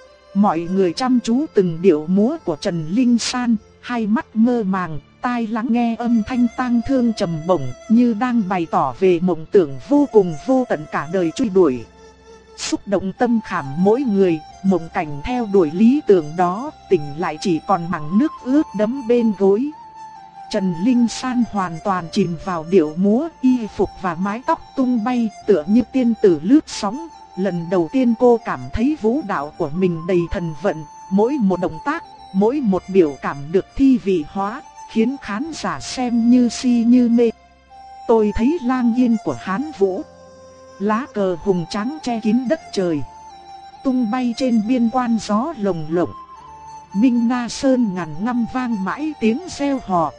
Mọi người chăm chú từng điệu múa của Trần Linh San, hai mắt mơ màng, tai lắng nghe âm thanh tang thương trầm bổng, như đang bày tỏ về mộng tưởng vô cùng vô tận cả đời truy đuổi. Xúc động tâm khảm mỗi người, mộng cảnh theo đuổi lý tưởng đó, tỉnh lại chỉ còn mảng nước ướt đẫm bên gối. Trần Linh San hoàn toàn chìm vào điệu múa, y phục và mái tóc tung bay, tựa như tiên tử lướt sóng. Lần đầu tiên cô cảm thấy vũ đạo của mình đầy thần vận, mỗi một động tác, mỗi một biểu cảm được thi vị hóa, khiến khán giả xem như si như mê. Tôi thấy lang yên của Hán Vũ, lá cờ hùng tráng che kín đất trời, tung bay trên biên quan gió lồng lộng. Minh Na Sơn ngàn năm vang mãi tiếng reo hò.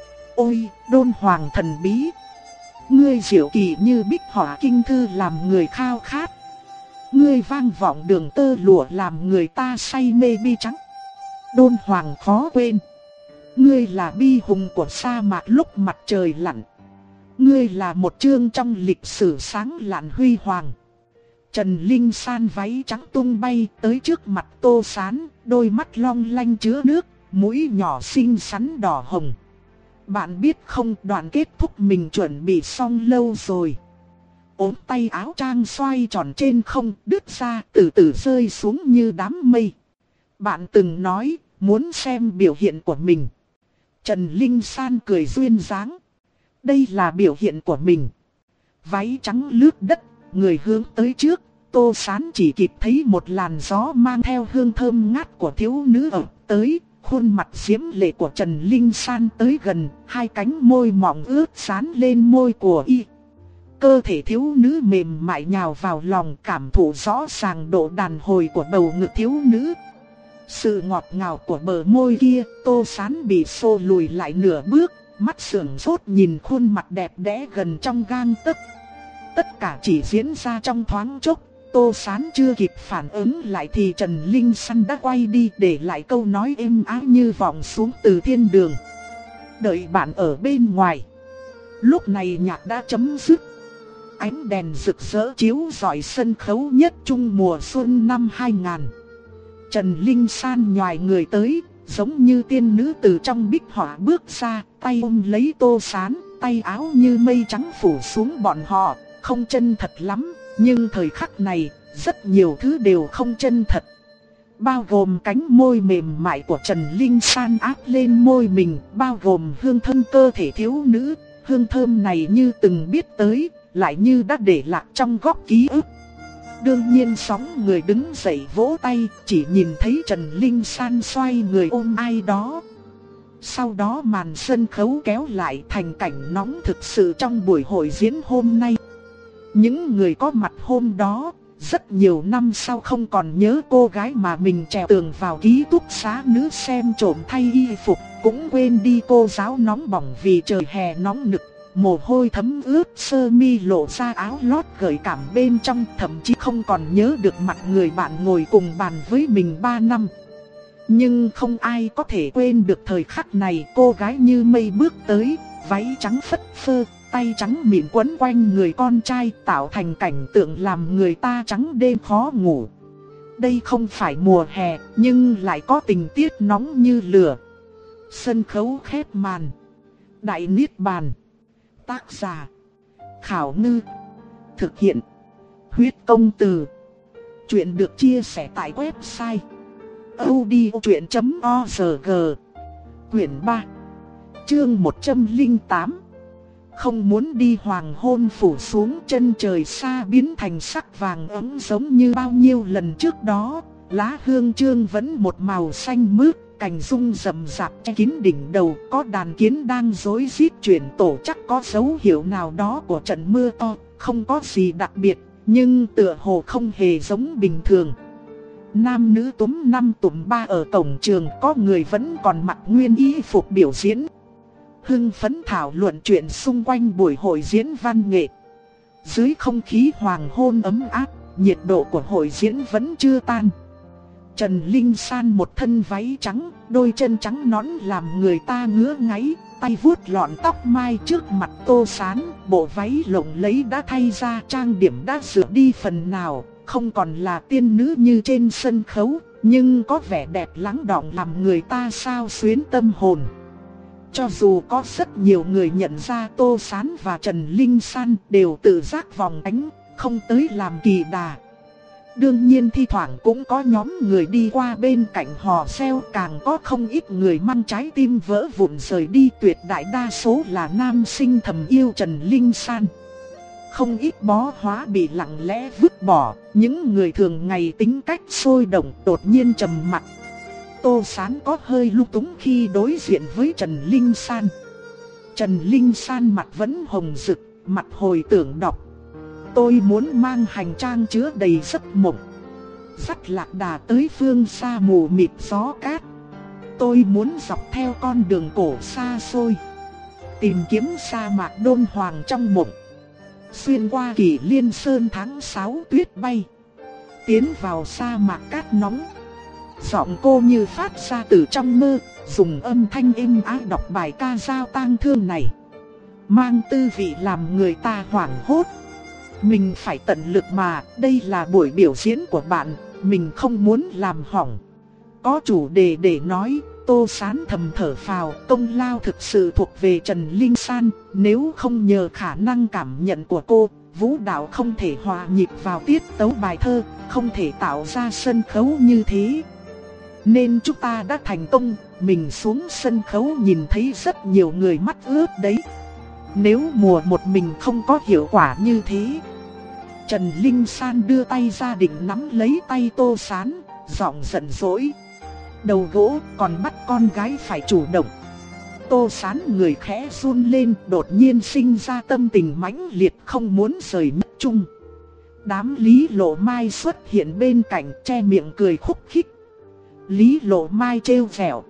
Ôi, đôn hoàng thần bí, ngươi diệu kỳ như bích họa kinh thư làm người khao khát. Ngươi vang vọng đường tơ lụa làm người ta say mê bi trắng. Đôn hoàng khó quên, ngươi là bi hùng của sa mạc lúc mặt trời lặn. Ngươi là một chương trong lịch sử sáng lạn huy hoàng. Trần Linh San váy trắng tung bay tới trước mặt Tô Sán, đôi mắt long lanh chứa nước, mũi nhỏ xinh xắn đỏ hồng. Bạn biết không, đoạn kết thúc mình chuẩn bị xong lâu rồi. Ốm tay áo trang xoay tròn trên không, đứt ra từ từ rơi xuống như đám mây. Bạn từng nói muốn xem biểu hiện của mình. Trần Linh San cười duyên dáng. Đây là biểu hiện của mình. Váy trắng lướt đất, người hướng tới trước. Tô Sán chỉ kịp thấy một làn gió mang theo hương thơm ngát của thiếu nữ ập tới. Khuôn mặt diễm lệ của Trần Linh San tới gần, hai cánh môi mỏng ướt dán lên môi của y. Cơ thể thiếu nữ mềm mại nhào vào lòng, cảm thụ rõ ràng độ đàn hồi của bầu ngực thiếu nữ. Sự ngọt ngào của bờ môi kia, Tô Sán bị xô lùi lại nửa bước, mắt sững sốt nhìn khuôn mặt đẹp đẽ gần trong gang tấc. Tất cả chỉ diễn ra trong thoáng chốc. Tô Sán chưa kịp phản ứng lại thì Trần Linh San đã quay đi, để lại câu nói êm ái như vọng xuống từ thiên đường. Đợi bạn ở bên ngoài. Lúc này nhạc đã chấm dứt. Ánh đèn rực rỡ chiếu rọi sân khấu nhất trung mùa xuân năm hai nghìn. Trần Linh San nhoài người tới, giống như tiên nữ từ trong bích họa bước ra, tay ôm lấy Tô Sán, tay áo như mây trắng phủ xuống bọn họ, không chân thật lắm. Nhưng thời khắc này, rất nhiều thứ đều không chân thật. Bao gồm cánh môi mềm mại của Trần Linh San áp lên môi mình, bao gồm hương thơm cơ thể thiếu nữ. Hương thơm này như từng biết tới, lại như đã để lại trong góc ký ức. Đương nhiên sóng người đứng dậy vỗ tay, chỉ nhìn thấy Trần Linh San xoay người ôm ai đó. Sau đó màn sân khấu kéo lại thành cảnh nóng thực sự trong buổi hội diễn hôm nay. Những người có mặt hôm đó, rất nhiều năm sau không còn nhớ cô gái mà mình trèo tường vào ký túc xá nữ xem trộm thay y phục, cũng quên đi cô giáo nóng bỏng vì trời hè nóng nực. Mồ hôi thấm ướt sơ mi lộ ra áo lót gợi cảm bên trong, thậm chí không còn nhớ được mặt người bạn ngồi cùng bàn với mình ba năm. Nhưng không ai có thể quên được thời khắc này, cô gái như mây bước tới, váy trắng phất phơ, tay trắng mịn quấn quanh người con trai, tạo thành cảnh tượng làm người ta trắng đêm khó ngủ. Đây không phải mùa hè, nhưng lại có tình tiết nóng như lửa. Sân khấu khép màn. Đại Niết Bàn. Tác giả Khảo Ngư. Thực hiện Huyết Công Từ. Chuyện được chia sẻ tại website audiochuyện chấm org. Quyển ba, chương một trăm lẻ tám. Không muốn đi. Hoàng hôn phủ xuống, chân trời xa biến thành sắc vàng ấm giống như bao nhiêu lần trước đó. Lá hương chương vẫn một màu xanh mướt, cành rung rậm rạp che kín đỉnh đầu. Có đàn kiến đang rối rít chuyển tổ, chắc có dấu hiệu nào đó của trận mưa to. Không có gì đặc biệt, nhưng tựa hồ không hề giống bình thường. Nam nữ túm năm túm ba ở cổng trường, có người vẫn còn mặc nguyên y phục biểu diễn. Hưng phấn thảo luận chuyện xung quanh buổi hội diễn văn nghệ. Dưới không khí hoàng hôn ấm áp, nhiệt độ của hội diễn vẫn chưa tan. Trần Linh San một thân váy trắng, đôi chân trắng nõn làm người ta ngứa ngáy, tay vuốt lọn tóc mai trước mặt Tô Sán. Bộ váy lộng lẫy đã thay ra, trang điểm đã rửa đi phần nào, không còn là tiên nữ như trên sân khấu, nhưng có vẻ đẹp lắng đọng làm người ta xao xuyến tâm hồn. Cho dù có rất nhiều người nhận ra Tô Sán và Trần Linh San đều tự giác vòng ánh, không tới làm kỳ đà. Đương nhiên thi thoảng cũng có nhóm người đi qua bên cạnh hò reo, càng có không ít người mang trái tim vỡ vụn rời đi. Tuyệt đại đa số là nam sinh thầm yêu Trần Linh San. Không ít bó hóa bị lặng lẽ vứt bỏ, những người thường ngày tính cách sôi động đột nhiên trầm mặc. Tô Sán có hơi lung túng khi đối diện với Trần Linh San. Trần Linh San mặt vẫn hồng rực, mặt hồi tưởng đọc. Tôi muốn mang hành trang chứa đầy giấc mộng, dắt lạc đà tới phương xa mù mịt gió cát. Tôi muốn dọc theo con đường cổ xa xôi, tìm kiếm sa mạc đôn hoàng trong mộng. Xuyên qua Kỳ Liên Sơn tháng sáu tuyết bay, tiến vào sa mạc cát nóng. Giọng cô như phát ra từ trong mơ, dùng âm thanh êm ái đọc bài ca giao tang thương này, mang tư vị làm người ta hoảng hốt. Mình phải tận lực mà, đây là buổi biểu diễn của bạn, mình không muốn làm hỏng. Có chủ đề để nói, Tô Sán thầm thở phào, công lao thực sự thuộc về Trần Linh San. Nếu không nhờ khả năng cảm nhận của cô, vũ đạo không thể hòa nhịp vào tiết tấu bài thơ, không thể tạo ra sân khấu như thế. Nên chúng ta đã thành công. Mình xuống sân khấu nhìn thấy rất nhiều người mắt ướt đấy. Nếu mùa một mình không có hiệu quả như thế. Trần Linh San đưa tay ra định nắm lấy tay Tô Sán, giọng giận dỗi. Đầu gỗ còn bắt con gái phải chủ động. Tô Sán người khẽ run lên, đột nhiên sinh ra tâm tình mãnh liệt không muốn rời mất chung. Đám Lý Lộ Mai xuất hiện bên cạnh, che miệng cười khúc khích. Lý Lộ Mai trêu vẻo.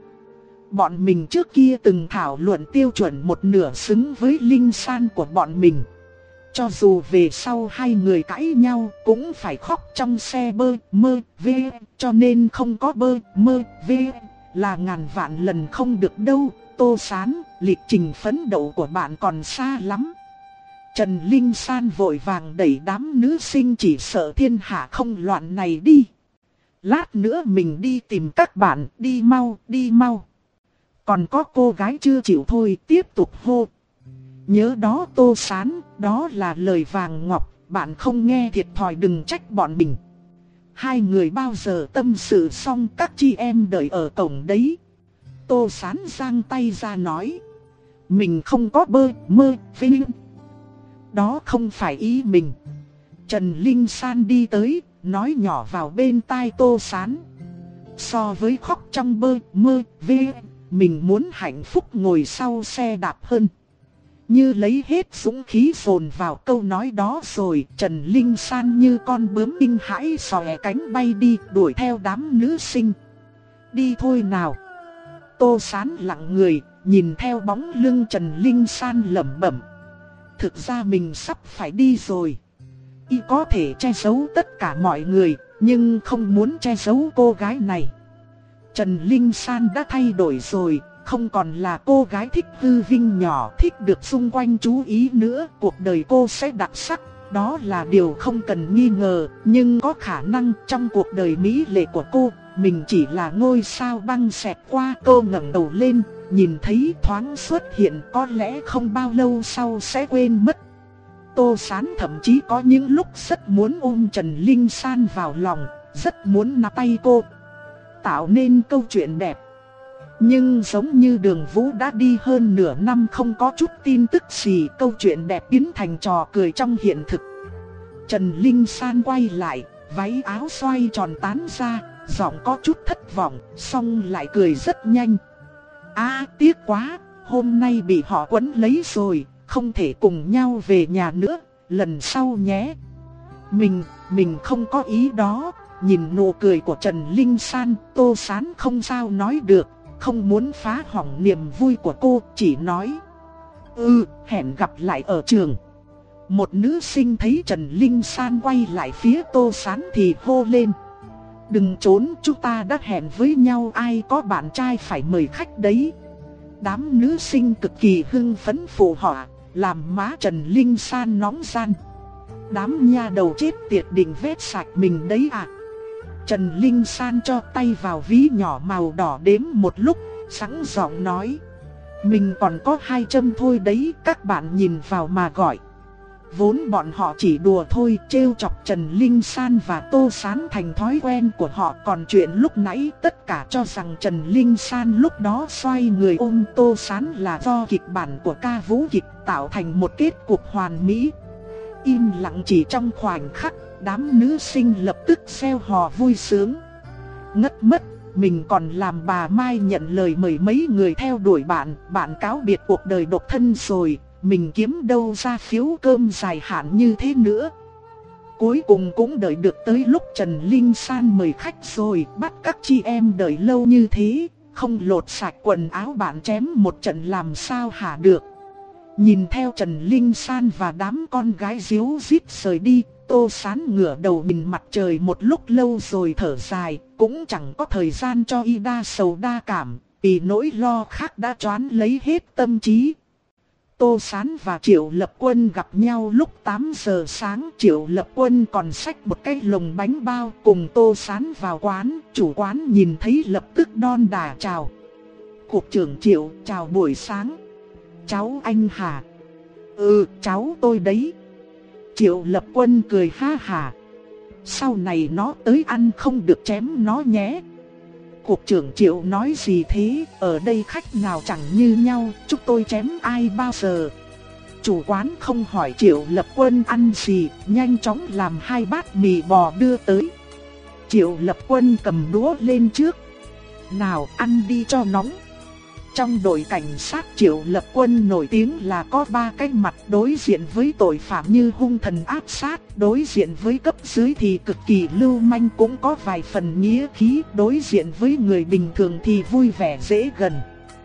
Bọn mình trước kia từng thảo luận tiêu chuẩn một nửa xứng với Linh San của bọn mình. Cho dù về sau hai người cãi nhau cũng phải khóc trong xe bơ mơ vê, cho nên không có bơ mơ vê là ngàn vạn lần không được đâu. Tô Sán, lịch trình phấn đấu của bạn còn xa lắm. Trần Linh San vội vàng đẩy đám nữ sinh chỉ sợ thiên hạ không loạn này đi. Lát nữa mình đi tìm các bạn, đi mau, đi mau. Còn có cô gái chưa chịu thôi, tiếp tục hô. Nhớ đó Tô Sán, đó là lời vàng ngọc, bạn không nghe thiệt thòi đừng trách bọn mình. hai người bao giờ tâm sự xong các chị em đợi ở cổng đấy. Tô Sán giang tay ra nói. Mình không có bơ, mơ, vinh. Đó không phải ý mình. Trần Linh San đi tới, nói nhỏ vào bên tai Tô Sán. So với khóc trong bơ, mơ, vê, mình muốn hạnh phúc ngồi sau xe đạp hơn. Như lấy hết dũng khí dồn vào câu nói đó rồi, Trần Linh San như con bướm kinh hãi xòe cánh bay đi, đuổi theo đám nữ sinh. Đi thôi nào. Tô Sán lặng người, nhìn theo bóng lưng Trần Linh San lẩm bẩm. Thực ra mình sắp phải đi rồi. Y có thể che giấu tất cả mọi người, nhưng không muốn che giấu cô gái này. Trần Linh San đã thay đổi rồi, không còn là cô gái thích hư vinh nhỏ, thích được xung quanh chú ý nữa. Cuộc đời cô sẽ đặc sắc, đó là điều không cần nghi ngờ. Nhưng có khả năng trong cuộc đời mỹ lệ của cô, mình chỉ là ngôi sao băng xẹt qua. Cô ngẩng đầu lên, nhìn thấy thoáng xuất hiện, có lẽ không bao lâu sau sẽ quên mất. Tô Sán thậm chí có những lúc rất muốn ôm Trần Linh San vào lòng, rất muốn nắm tay cô, tạo nên câu chuyện đẹp. Nhưng giống như Đường Vũ đã đi hơn nửa năm không có chút tin tức gì, câu chuyện đẹp biến thành trò cười trong hiện thực. Trần Linh San quay lại, váy áo xoay tròn tán ra, giọng có chút thất vọng, xong lại cười rất nhanh. À tiếc quá, hôm nay bị họ quấn lấy rồi, không thể cùng nhau về nhà nữa, lần sau nhé. Mình, mình không có ý đó. Nhìn nụ cười của Trần Linh San, Tô Sán không sao nói được, không muốn phá hỏng niềm vui của cô, chỉ nói. Ừ, hẹn gặp lại ở trường. Một nữ sinh thấy Trần Linh San quay lại phía Tô Sán thì hô lên. Đừng trốn, chúng ta đã hẹn với nhau, ai có bạn trai phải mời khách đấy. Đám nữ sinh cực kỳ hưng phấn phụ họa, làm má Trần Linh San nóng gian. Đám nha đầu chết tiệt định vét sạch mình đấy à. Trần Linh San cho tay vào ví nhỏ màu đỏ đếm một lúc, sẵn giọng nói. Mình còn có hai châm thôi đấy, các bạn nhìn vào mà gọi. Vốn bọn họ chỉ đùa thôi, trêu chọc Trần Linh San và Tô Sán thành thói quen của họ. Còn chuyện lúc nãy tất cả cho rằng Trần Linh San lúc đó xoay người ôm Tô Sán là do kịch bản của ca vũ kịch tạo thành một kết cục hoàn mỹ. Im lặng chỉ trong khoảnh khắc, đám nữ sinh lập tức reo hò vui sướng. Ngất mất, mình còn làm bà Mai nhận lời mời mấy người theo đuổi bạn, bạn cáo biệt cuộc đời độc thân rồi, mình kiếm đâu ra phiếu cơm dài hạn như thế nữa. Cuối cùng cũng đợi được tới lúc Trần Linh San mời khách rồi, bắt các chị em đợi lâu như thế, không lột sạch quần áo bạn chém một trận làm sao hả được. Nhìn theo Trần Linh San và đám con gái díu dít rời đi, Tô Sán ngửa đầu nhìn mặt trời một lúc lâu rồi thở dài, cũng chẳng có thời gian cho y đa sầu đa cảm, vì nỗi lo khác đã choán lấy hết tâm trí. Tô Sán và Triệu Lập Quân gặp nhau lúc tám giờ sáng, Triệu Lập Quân còn xách một cái lồng bánh bao cùng Tô Sán vào quán, chủ quán nhìn thấy lập tức đon đả chào. Cục trưởng Triệu, chào buổi sáng. Cháu anh hả? Ừ, cháu tôi đấy. Triệu Lập Quân cười ha hả. Sau này nó tới ăn không được chém nó nhé. Cục trưởng Triệu nói gì thế, ở đây khách nào chẳng như nhau, chúng tôi chém ai bao giờ. Chủ quán không hỏi Triệu Lập Quân ăn gì, nhanh chóng làm hai bát mì bò đưa tới. Triệu Lập Quân cầm đũa lên trước. Nào ăn đi cho nóng. Trong đội cảnh sát Triệu Lập Quân nổi tiếng là có ba cái mặt, đối diện với tội phạm như hung thần ác sát, đối diện với cấp dưới thì cực kỳ lưu manh cũng có vài phần nghĩa khí, đối diện với người bình thường thì vui vẻ dễ gần.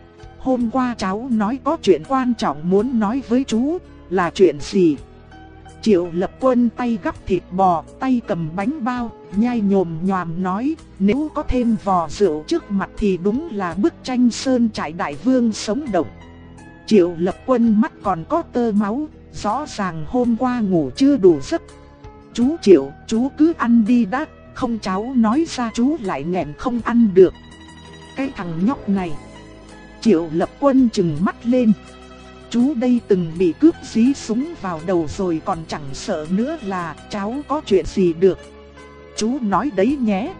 Hôm qua cháu nói có chuyện quan trọng muốn nói với chú, là chuyện gì? Triệu Lập Quân tay gắp thịt bò, tay cầm bánh bao, nhai nhồm nhòm nói, nếu có thêm vò rượu trước mặt thì đúng là bức tranh sơn trại đại vương sống động. Triệu Lập Quân mắt còn có tơ máu, rõ ràng hôm qua ngủ chưa đủ giấc. Chú Triệu, chú cứ ăn đi đã, không cháu nói ra chú lại nghẹn không ăn được. Cái thằng nhóc này. Triệu Lập Quân trừng mắt lên. Chú đây từng bị cướp dí súng vào đầu rồi còn chẳng sợ nữa là cháu có chuyện gì được. chú nói đấy nhé.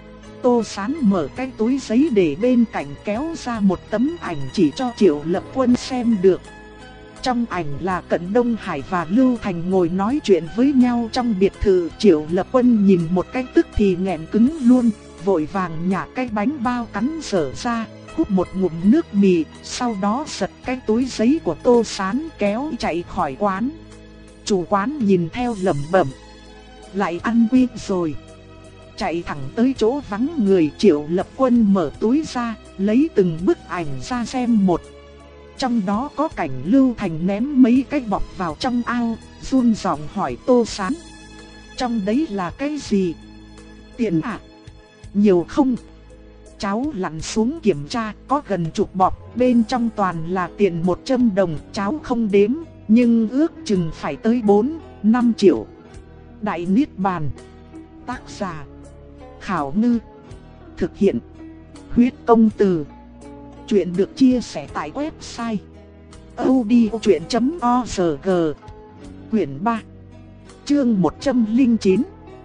Tô Sán mở cái túi giấy để bên cạnh kéo ra một tấm ảnh chỉ cho Triệu Lập Quân xem được. Trong ảnh là Cận Đông Hải và Lưu Thành ngồi nói chuyện với nhau trong biệt thự. Triệu Lập Quân nhìn một cái tức thì nghẹn cứng luôn, vội vàng nhả cái bánh bao cắn dở ra, hút một ngụm nước mì, sau đó giật cái túi giấy của Tô Sán kéo chạy khỏi quán. Chủ quán nhìn theo lẩm bẩm, lại ăn quỵt rồi. Chạy thẳng tới chỗ vắng người, Triệu Lập Quân mở túi ra, lấy từng bức ảnh ra xem một. Trong đó có cảnh Lưu Thành ném mấy cái bọc vào trong ao, run giọng hỏi Tô Sán, trong đấy là cái gì? Tiền à? Nhiều không? Cháu lặn xuống kiểm tra, có gần chục bọc, bên trong toàn là tiền một trăm đồng, cháu không đếm, nhưng ước chừng phải tới bốn, năm triệu. Đại Niết Bàn. Tác giả Khảo Ngư. Thực hiện Huyết Công Từ. Chuyện được chia sẻ tại website audiochuyện chấm org. Quyển ba, chương một trăm lẻ chín.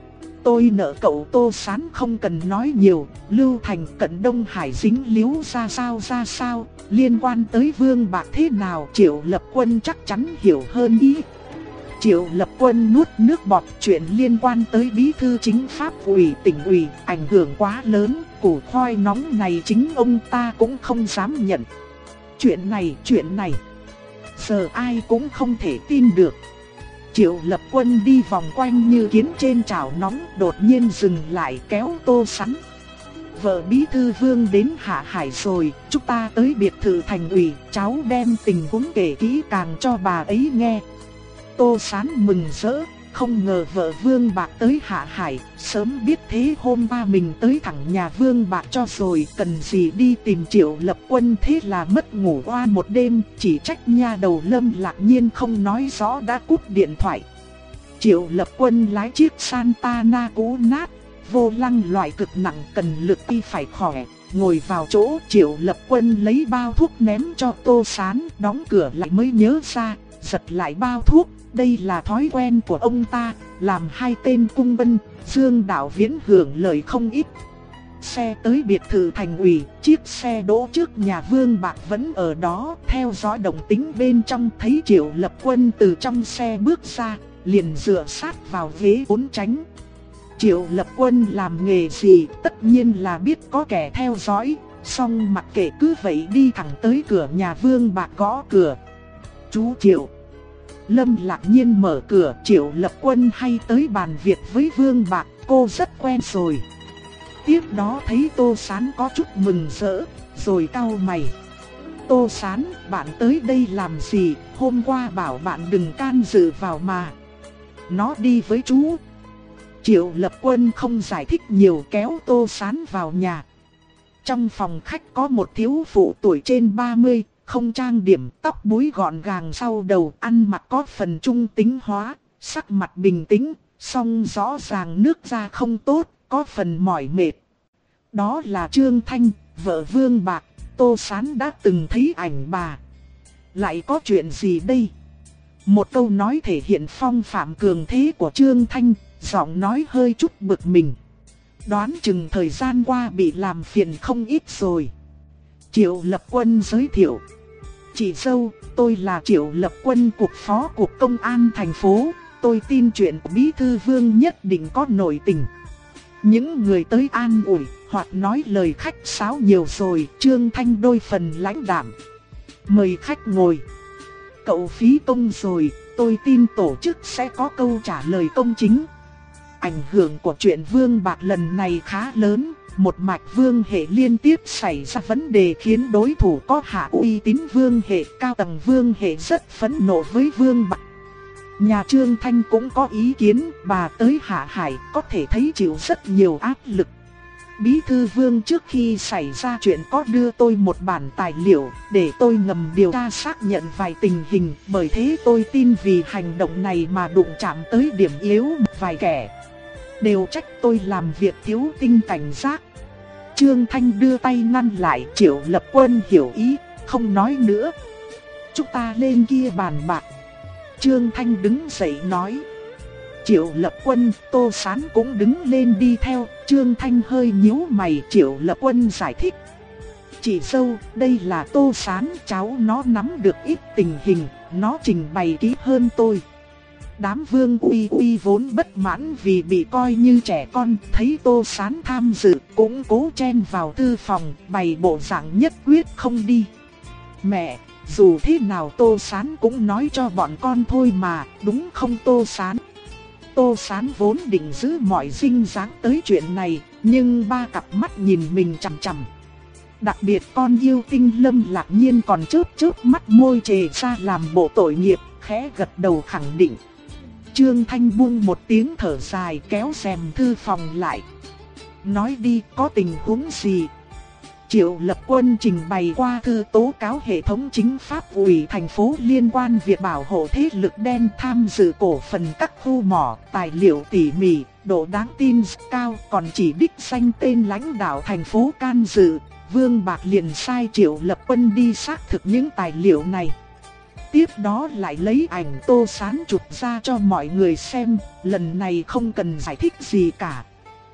Tôi nợ cậu Tô Sán không cần nói nhiều. Lưu Thành, Cận Đông Hải dính líu ra sao ra sao, liên quan tới Vương Bạc thế nào, Triệu Lập Quân chắc chắn hiểu hơn ý. Triệu Lập Quân nuốt nước bọt, chuyện liên quan tới bí thư chính pháp ủy tỉnh ủy, ảnh hưởng quá lớn, củ khoai nóng này chính ông ta cũng không dám nhận. Chuyện này, chuyện này, giờ ai cũng không thể tin được. Triệu Lập Quân đi vòng quanh như kiến trên chảo nóng, đột nhiên dừng lại kéo Tô Sán. Vợ bí thư Vương đến Hạ Hải rồi, chúng ta tới biệt thự thành ủy, cháu đem tình huống kể kỹ càng cho bà ấy nghe. Tô Sán mừng rỡ, không ngờ vợ Vương Bạc tới Hạ Hải, sớm biết thế hôm qua mình tới thẳng nhà Vương Bạc cho rồi, cần gì đi tìm Triệu Lập Quân, thế là mất ngủ oan một đêm, chỉ trách nha đầu Lâm Lạc Nhiên không nói rõ đã cúp điện thoại. Triệu Lập Quân lái chiếc Santana cũ nát, vô lăng loại cực nặng, cần lực đi phải khỏe, ngồi vào chỗ. Triệu Lập Quân lấy bao thuốc ném cho Tô Sán, đóng cửa lại mới nhớ ra, giật lại bao thuốc. Đây là thói quen của ông ta, làm hai tên cung bân, Dương Đạo Viễn hưởng lợi không ít. Xe tới biệt thự thành ủy, chiếc xe đỗ trước nhà Vương Bạc vẫn ở đó, theo dõi động tĩnh bên trong thấy Triệu Lập Quân từ trong xe bước ra, liền dựa sát vào ghế vốn tránh. Triệu Lập Quân làm nghề gì, tất nhiên là biết có kẻ theo dõi, song mặc kệ cứ vậy đi thẳng tới cửa nhà Vương Bạc gõ cửa. Chú Triệu. Lâm Lạc Nhiên mở cửa. Triệu Lập Quân hay tới bàn việc với Vương Bạc, cô rất quen rồi. Tiếp đó thấy Tô Sán có chút mừng rỡ, rồi cau mày. Tô Sán, bạn tới đây làm gì, hôm qua bảo bạn đừng can dự vào mà. Nó đi với chú. Triệu Lập Quân không giải thích nhiều, kéo Tô Sán vào nhà. Trong phòng khách có một thiếu phụ tuổi trên ba mươi, không trang điểm, tóc búi gọn gàng sau đầu, ăn mặc có phần trung tính hóa, sắc mặt bình tĩnh, song rõ ràng nước da không tốt, có phần mỏi mệt. Đó là Trương Thanh, vợ Vương Bạc. Tô Sán đã từng thấy ảnh bà. Lại có chuyện gì đây? Một câu nói thể hiện phong phạm cường thế của Trương Thanh, giọng nói hơi chút bực mình. Đoán chừng thời gian qua bị làm phiền không ít rồi. Triệu Lập Quân giới thiệu. Chị dâu, tôi là Triệu Lập Quân, cục phó cục công an thành phố. Tôi tin chuyện của bí thư Vương nhất định có nội tình. Những người tới an ủi hoặc nói lời khách sáo nhiều rồi. Trương Thanh đôi phần lãnh đạm. Mời khách ngồi. Cậu phí công rồi, tôi tin tổ chức sẽ có câu trả lời công chính. Ảnh hưởng của chuyện Vương Bạc lần này khá lớn. Một mạch Vương hệ liên tiếp xảy ra vấn đề khiến đối thủ có hạ uy tín Vương hệ. Cao tầng Vương hệ rất phẫn nộ với Vương Bạc. Nhà Trương Thanh cũng có ý kiến, bà tới Hạ Hải có thể thấy chịu rất nhiều áp lực. Bí thư Vương trước khi xảy ra chuyện có đưa tôi một bản tài liệu để tôi ngầm điều tra xác nhận vài tình hình. Bởi thế tôi tin vì hành động này mà đụng chạm tới điểm yếu vài kẻ. Đều trách tôi làm việc thiếu tinh cảnh giác. Trương Thanh đưa tay ngăn lại. Triệu Lập Quân hiểu ý, không nói nữa. Chúng ta lên kia bàn bạc. Trương Thanh đứng dậy nói. Triệu Lập Quân, Tô Sán cũng đứng lên đi theo. Trương Thanh hơi nhíu mày. Triệu Lập Quân giải thích: chị dâu, đây là Tô Sán, cháu nó nắm được ít tình hình, nó trình bày kỹ hơn tôi. Đám Vương Uy Uy vốn bất mãn vì bị coi như trẻ con, thấy Tô Sán tham dự cũng cố chen vào thư phòng, bày bộ dạng nhất quyết không đi. Mẹ, dù thế nào Tô Sán cũng nói cho bọn con thôi mà, đúng không Tô Sán? Tô Sán vốn định giữ mọi dinh dáng tới chuyện này, nhưng ba cặp mắt nhìn mình chằm chằm. Đặc biệt con yêu Tinh Lâm Lạc Nhiên còn chớp chớp mắt môi chề ra làm bộ tội nghiệp, khẽ gật đầu khẳng định. Trương Thanh buông một tiếng thở dài, kéo rèm thư phòng lại. Nói đi, có tình huống gì? Triệu Lập Quân trình bày qua thư tố cáo hệ thống chính pháp ủy thành phố liên quan việc bảo hộ thế lực đen tham dự cổ phần các khu mỏ, tài liệu tỉ mỉ, độ đáng tin cao, còn chỉ đích danh tên lãnh đạo thành phố can dự. Vương Bạc liền sai Triệu Lập Quân đi xác thực những tài liệu này. Tiếp đó lại lấy ảnh Tô Sán chụp ra cho mọi người xem, lần này không cần giải thích gì cả.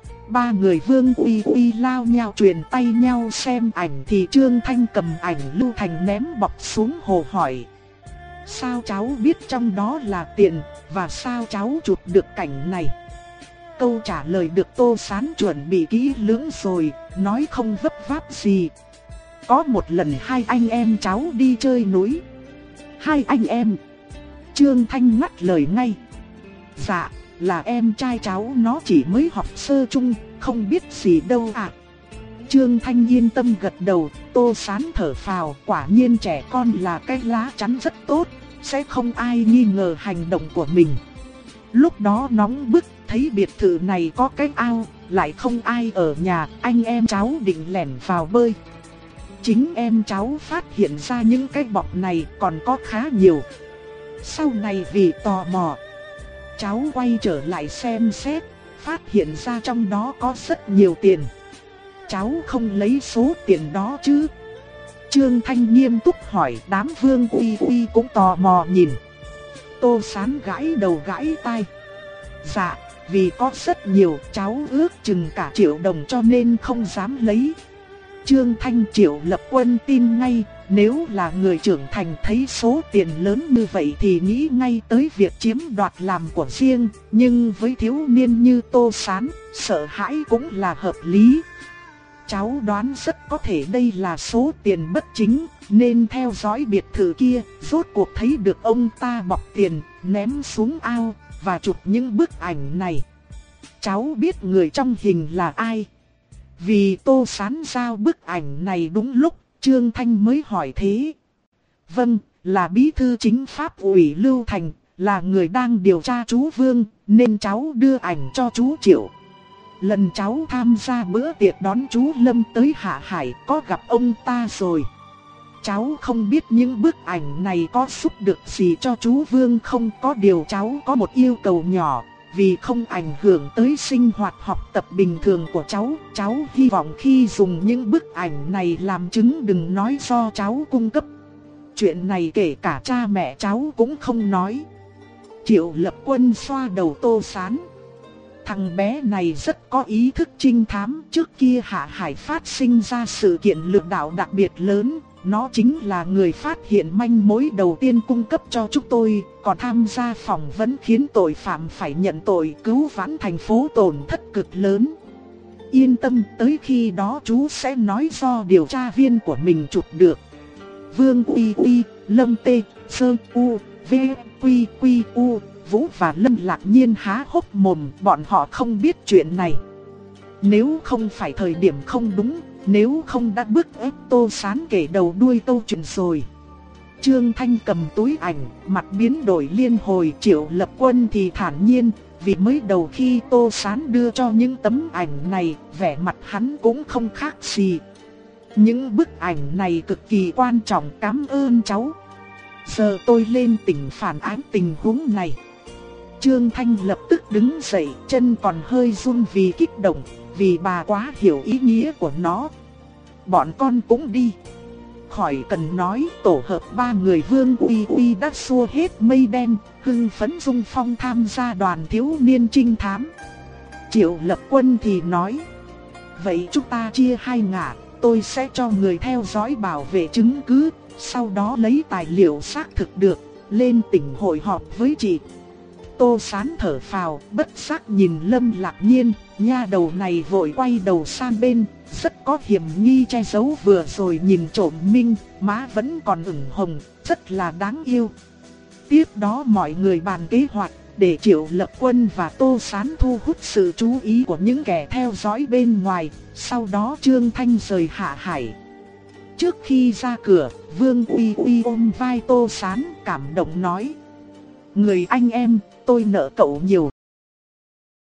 Ba người Vương Uy Uy lao nhau truyền tay nhau xem ảnh thì Trương Thanh cầm ảnh Lưu Thành ném bọc xuống hồ hỏi: sao cháu biết trong đó là tiền, và sao cháu chụp được cảnh này? Câu trả lời được Tô Sán chuẩn bị kỹ lưỡng rồi, nói không vấp váp gì. Có một lần hai anh em cháu đi chơi núi. Hai anh em? Trương Thanh ngắt lời ngay. Dạ, là em trai cháu nó chỉ mới học sơ chung, không biết gì đâu ạ. Trương Thanh yên tâm gật đầu. Tô Sán thở phào, quả nhiên trẻ con là cái lá chắn rất tốt, sẽ không ai nghi ngờ hành động của mình. Lúc đó nóng bức, thấy biệt thự này có cái ao, lại không ai ở nhà, anh em cháu định lẻn vào bơi. Chính em cháu phát hiện ra những cái bọc này còn có khá nhiều. Sau này vì tò mò, cháu quay trở lại xem xét, phát hiện ra trong đó có rất nhiều tiền. Cháu không lấy số tiền đó chứ? Trương Thanh nghiêm túc hỏi. Đám Vương Uy Uy cũng tò mò nhìn. Tô Sán gãi đầu gãi tai. Dạ, vì có rất nhiều, cháu ước chừng cả triệu đồng cho nên không dám lấy. Trương Thanh Triệu Lập Quân tin ngay, nếu là người trưởng thành thấy số tiền lớn như vậy thì nghĩ ngay tới việc chiếm đoạt làm của riêng, nhưng với thiếu niên như Tô Sán, sợ hãi cũng là hợp lý. Cháu đoán rất có thể đây là số tiền bất chính, nên theo dõi biệt thự kia, rốt cuộc thấy được ông ta bọc tiền, ném xuống ao, và chụp những bức ảnh này. Cháu biết người trong hình là ai? Vì Tô Sán giao bức ảnh này đúng lúc, Trương Thanh mới hỏi thế. Vâng, là bí thư chính pháp ủy Lưu Thành, là người đang điều tra chú Vương, nên cháu đưa ảnh cho chú Triệu. Lần cháu tham gia bữa tiệc đón chú Lâm tới Hạ Hải có gặp ông ta rồi. Cháu không biết những bức ảnh này có giúp được gì cho chú Vương không, có điều cháu có một yêu cầu nhỏ. Vì không ảnh hưởng tới sinh hoạt học tập bình thường của cháu, cháu hy vọng khi dùng những bức ảnh này làm chứng đừng nói do cháu cung cấp. Chuyện này kể cả cha mẹ cháu cũng không nói. Triệu Lập Quân xoa đầu Tô Sán. Thằng bé này rất có ý thức trinh thám, trước kia Hạ Hải phát sinh ra sự kiện lừa đảo đặc biệt lớn. Nó chính là người phát hiện manh mối đầu tiên cung cấp cho chúng tôi, còn tham gia phỏng vấn khiến tội phạm phải nhận tội, cứu vãn thành phố tổn thất cực lớn. Yên tâm, tới khi đó chú sẽ nói do điều tra viên của mình chụp được. Vương Uy Uy, Lâm Tê, Sơn U, V, Quy Quy U, Vũ và Lâm Lạc Nhiên há hốc mồm, bọn họ không biết chuyện này. Nếu không phải thời điểm không đúng, nếu không đã bức ép Tô Sán kể đầu đuôi câu chuyện rồi. Trương Thanh cầm túi ảnh, mặt biến đổi liên hồi. Triệu Lập Quân thì thản nhiên, vì mới đầu khi Tô Sán đưa cho những tấm ảnh này, vẻ mặt hắn cũng không khác gì. Những bức ảnh này cực kỳ quan trọng, cảm ơn cháu. Giờ tôi lên tỉnh phản ánh tình huống này. Trương Thanh lập tức đứng dậy, chân còn hơi run vì kích động, vì bà quá hiểu ý nghĩa của nó. Bọn con cũng đi. khỏi cần nói, tổ hợp ba người Vương Uy Uy đã xua hết mây đen, hưng phấn dung phong tham gia đoàn thiếu niên trinh thám. Triệu Lập Quân thì nói, vậy chúng ta chia hai ngả, tôi sẽ cho người theo dõi bảo vệ chứng cứ, sau đó lấy tài liệu xác thực được, lên tỉnh hội họp với chị. Tô Sán thở phào, bất giác nhìn Lâm Lạc Nhiên, nha đầu này vội quay đầu sang bên, rất có hiểm nghi che giấu vừa rồi nhìn trộm Minh, má vẫn còn ửng hồng, rất là đáng yêu. Tiếp đó mọi người bàn kế hoạch, để Triệu Lập Quân và Tô Sán thu hút sự chú ý của những kẻ theo dõi bên ngoài, sau đó Trương Thanh rời Hạ Hải. Trước khi ra cửa, Vương Uy Uy ôm vai Tô Sán cảm động nói, người anh em, tôi nợ cậu nhiều,